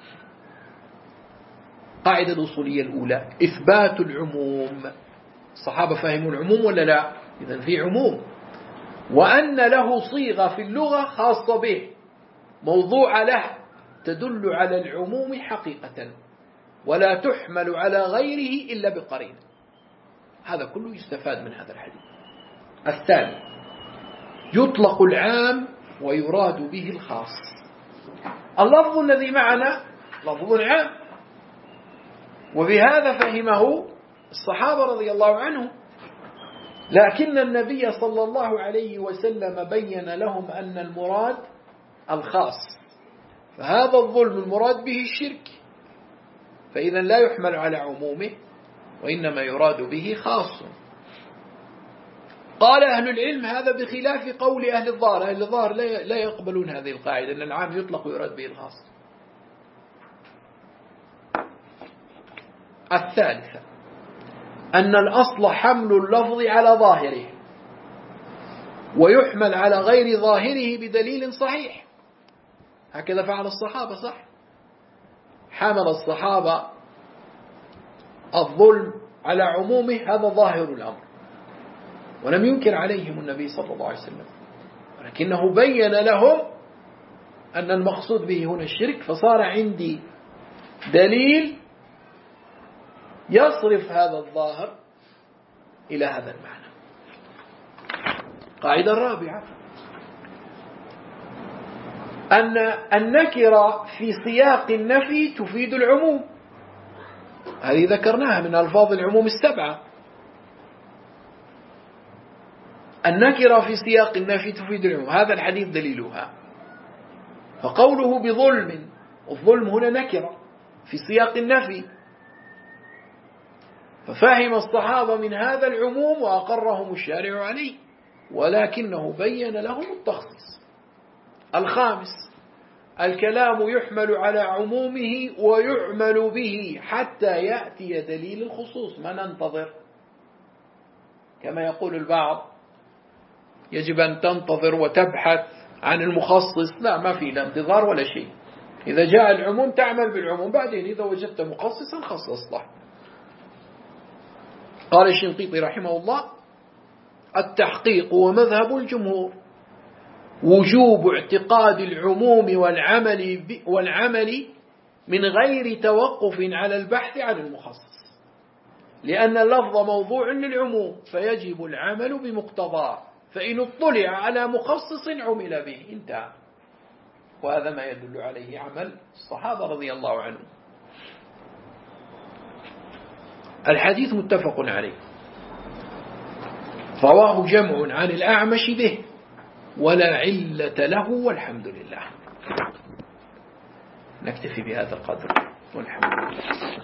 قاعدة الأصولية الأولى: إثبات العموم. الصحابة فهموا العموم ولا لا؟ إذن في عموم، وأن له صيغة في اللغة خاصة به موضوع له، تدل على العموم حقيقة ولا تحمل على غيره إلا بقرينة. هذا كله يستفاد من هذا الحديث. الثاني، يطلق العام ويراد به الخاص. اللفظ الذي معنا لفظ عام، وبهذا فهمه الصحابة رضي الله عنهم، لكن النبي صلى الله عليه وسلم بين لهم أن المراد الخاص، فهذا الظلم المراد به الشرك، فإذا لا يحمل على عمومه وإنما يراد به خاص. قال أهل العلم هذا بخلاف قول أهل الظاهر. أهل الظاهر لا يقبلون هذه القاعدة أن العام يطلق ويراد به الخاص. الثالثة، أن الأصل حمل اللفظ على ظاهره ويحمل على غير ظاهره بدليل صحيح. هكذا فعل الصحابة، صح؟ حمل الصحابة الظلم على عمومه، هذا ظاهر الأمر، ولم ينكر عليهم النبي صلى الله عليه وسلم، ولكنه بين لهم أن المقصود به هنا الشرك، فصار عندي دليل يصرف هذا الظاهر إلى هذا المعنى. قاعدة الرابعة، أن النكرة في سياق النفي تفيد العموم. هذه ذكرناها من ألفاظ العموم السبعة. النكرة في سياق النفي تفيد العموم، هذا الحديث دليلها. فقوله بظلم، الظلم هنا نكرة في سياق النفي، ففهم الصحابة من هذا العموم وأقرهم الشارع عليه، ولكنه بين لهم التخصيص. الخامس، الكلام يحمل على عمومه ويعمل به حتى يأتي دليل الخصوص. ما ننتظر كما يقول البعض يجب أن تنتظر وتبحث عن المخصص. لا، ما في لا انتظار ولا شيء. إذا جاء العموم تعمل بالعموم، بعدين إذا وجدت مخصصا خصص له. قال الشنقيطي رحمه الله: التحقيق ومذهب الجمهور وجوب اعتقاد العموم والعمل من غير توقف على البحث عن المخصص، لأن اللفظ موضوع للعموم فيجب العمل بمقتضاه، فإن اطلع على مخصص عمل به. انتهى. وهذا ما يدل عليه عمل الصحابة رضي الله عنهم. الحديث متفق عليه، رواه جمع عن الأعمش به ولا علة له، والحمد لله. نكتفي بهذا القدر والحمد لله.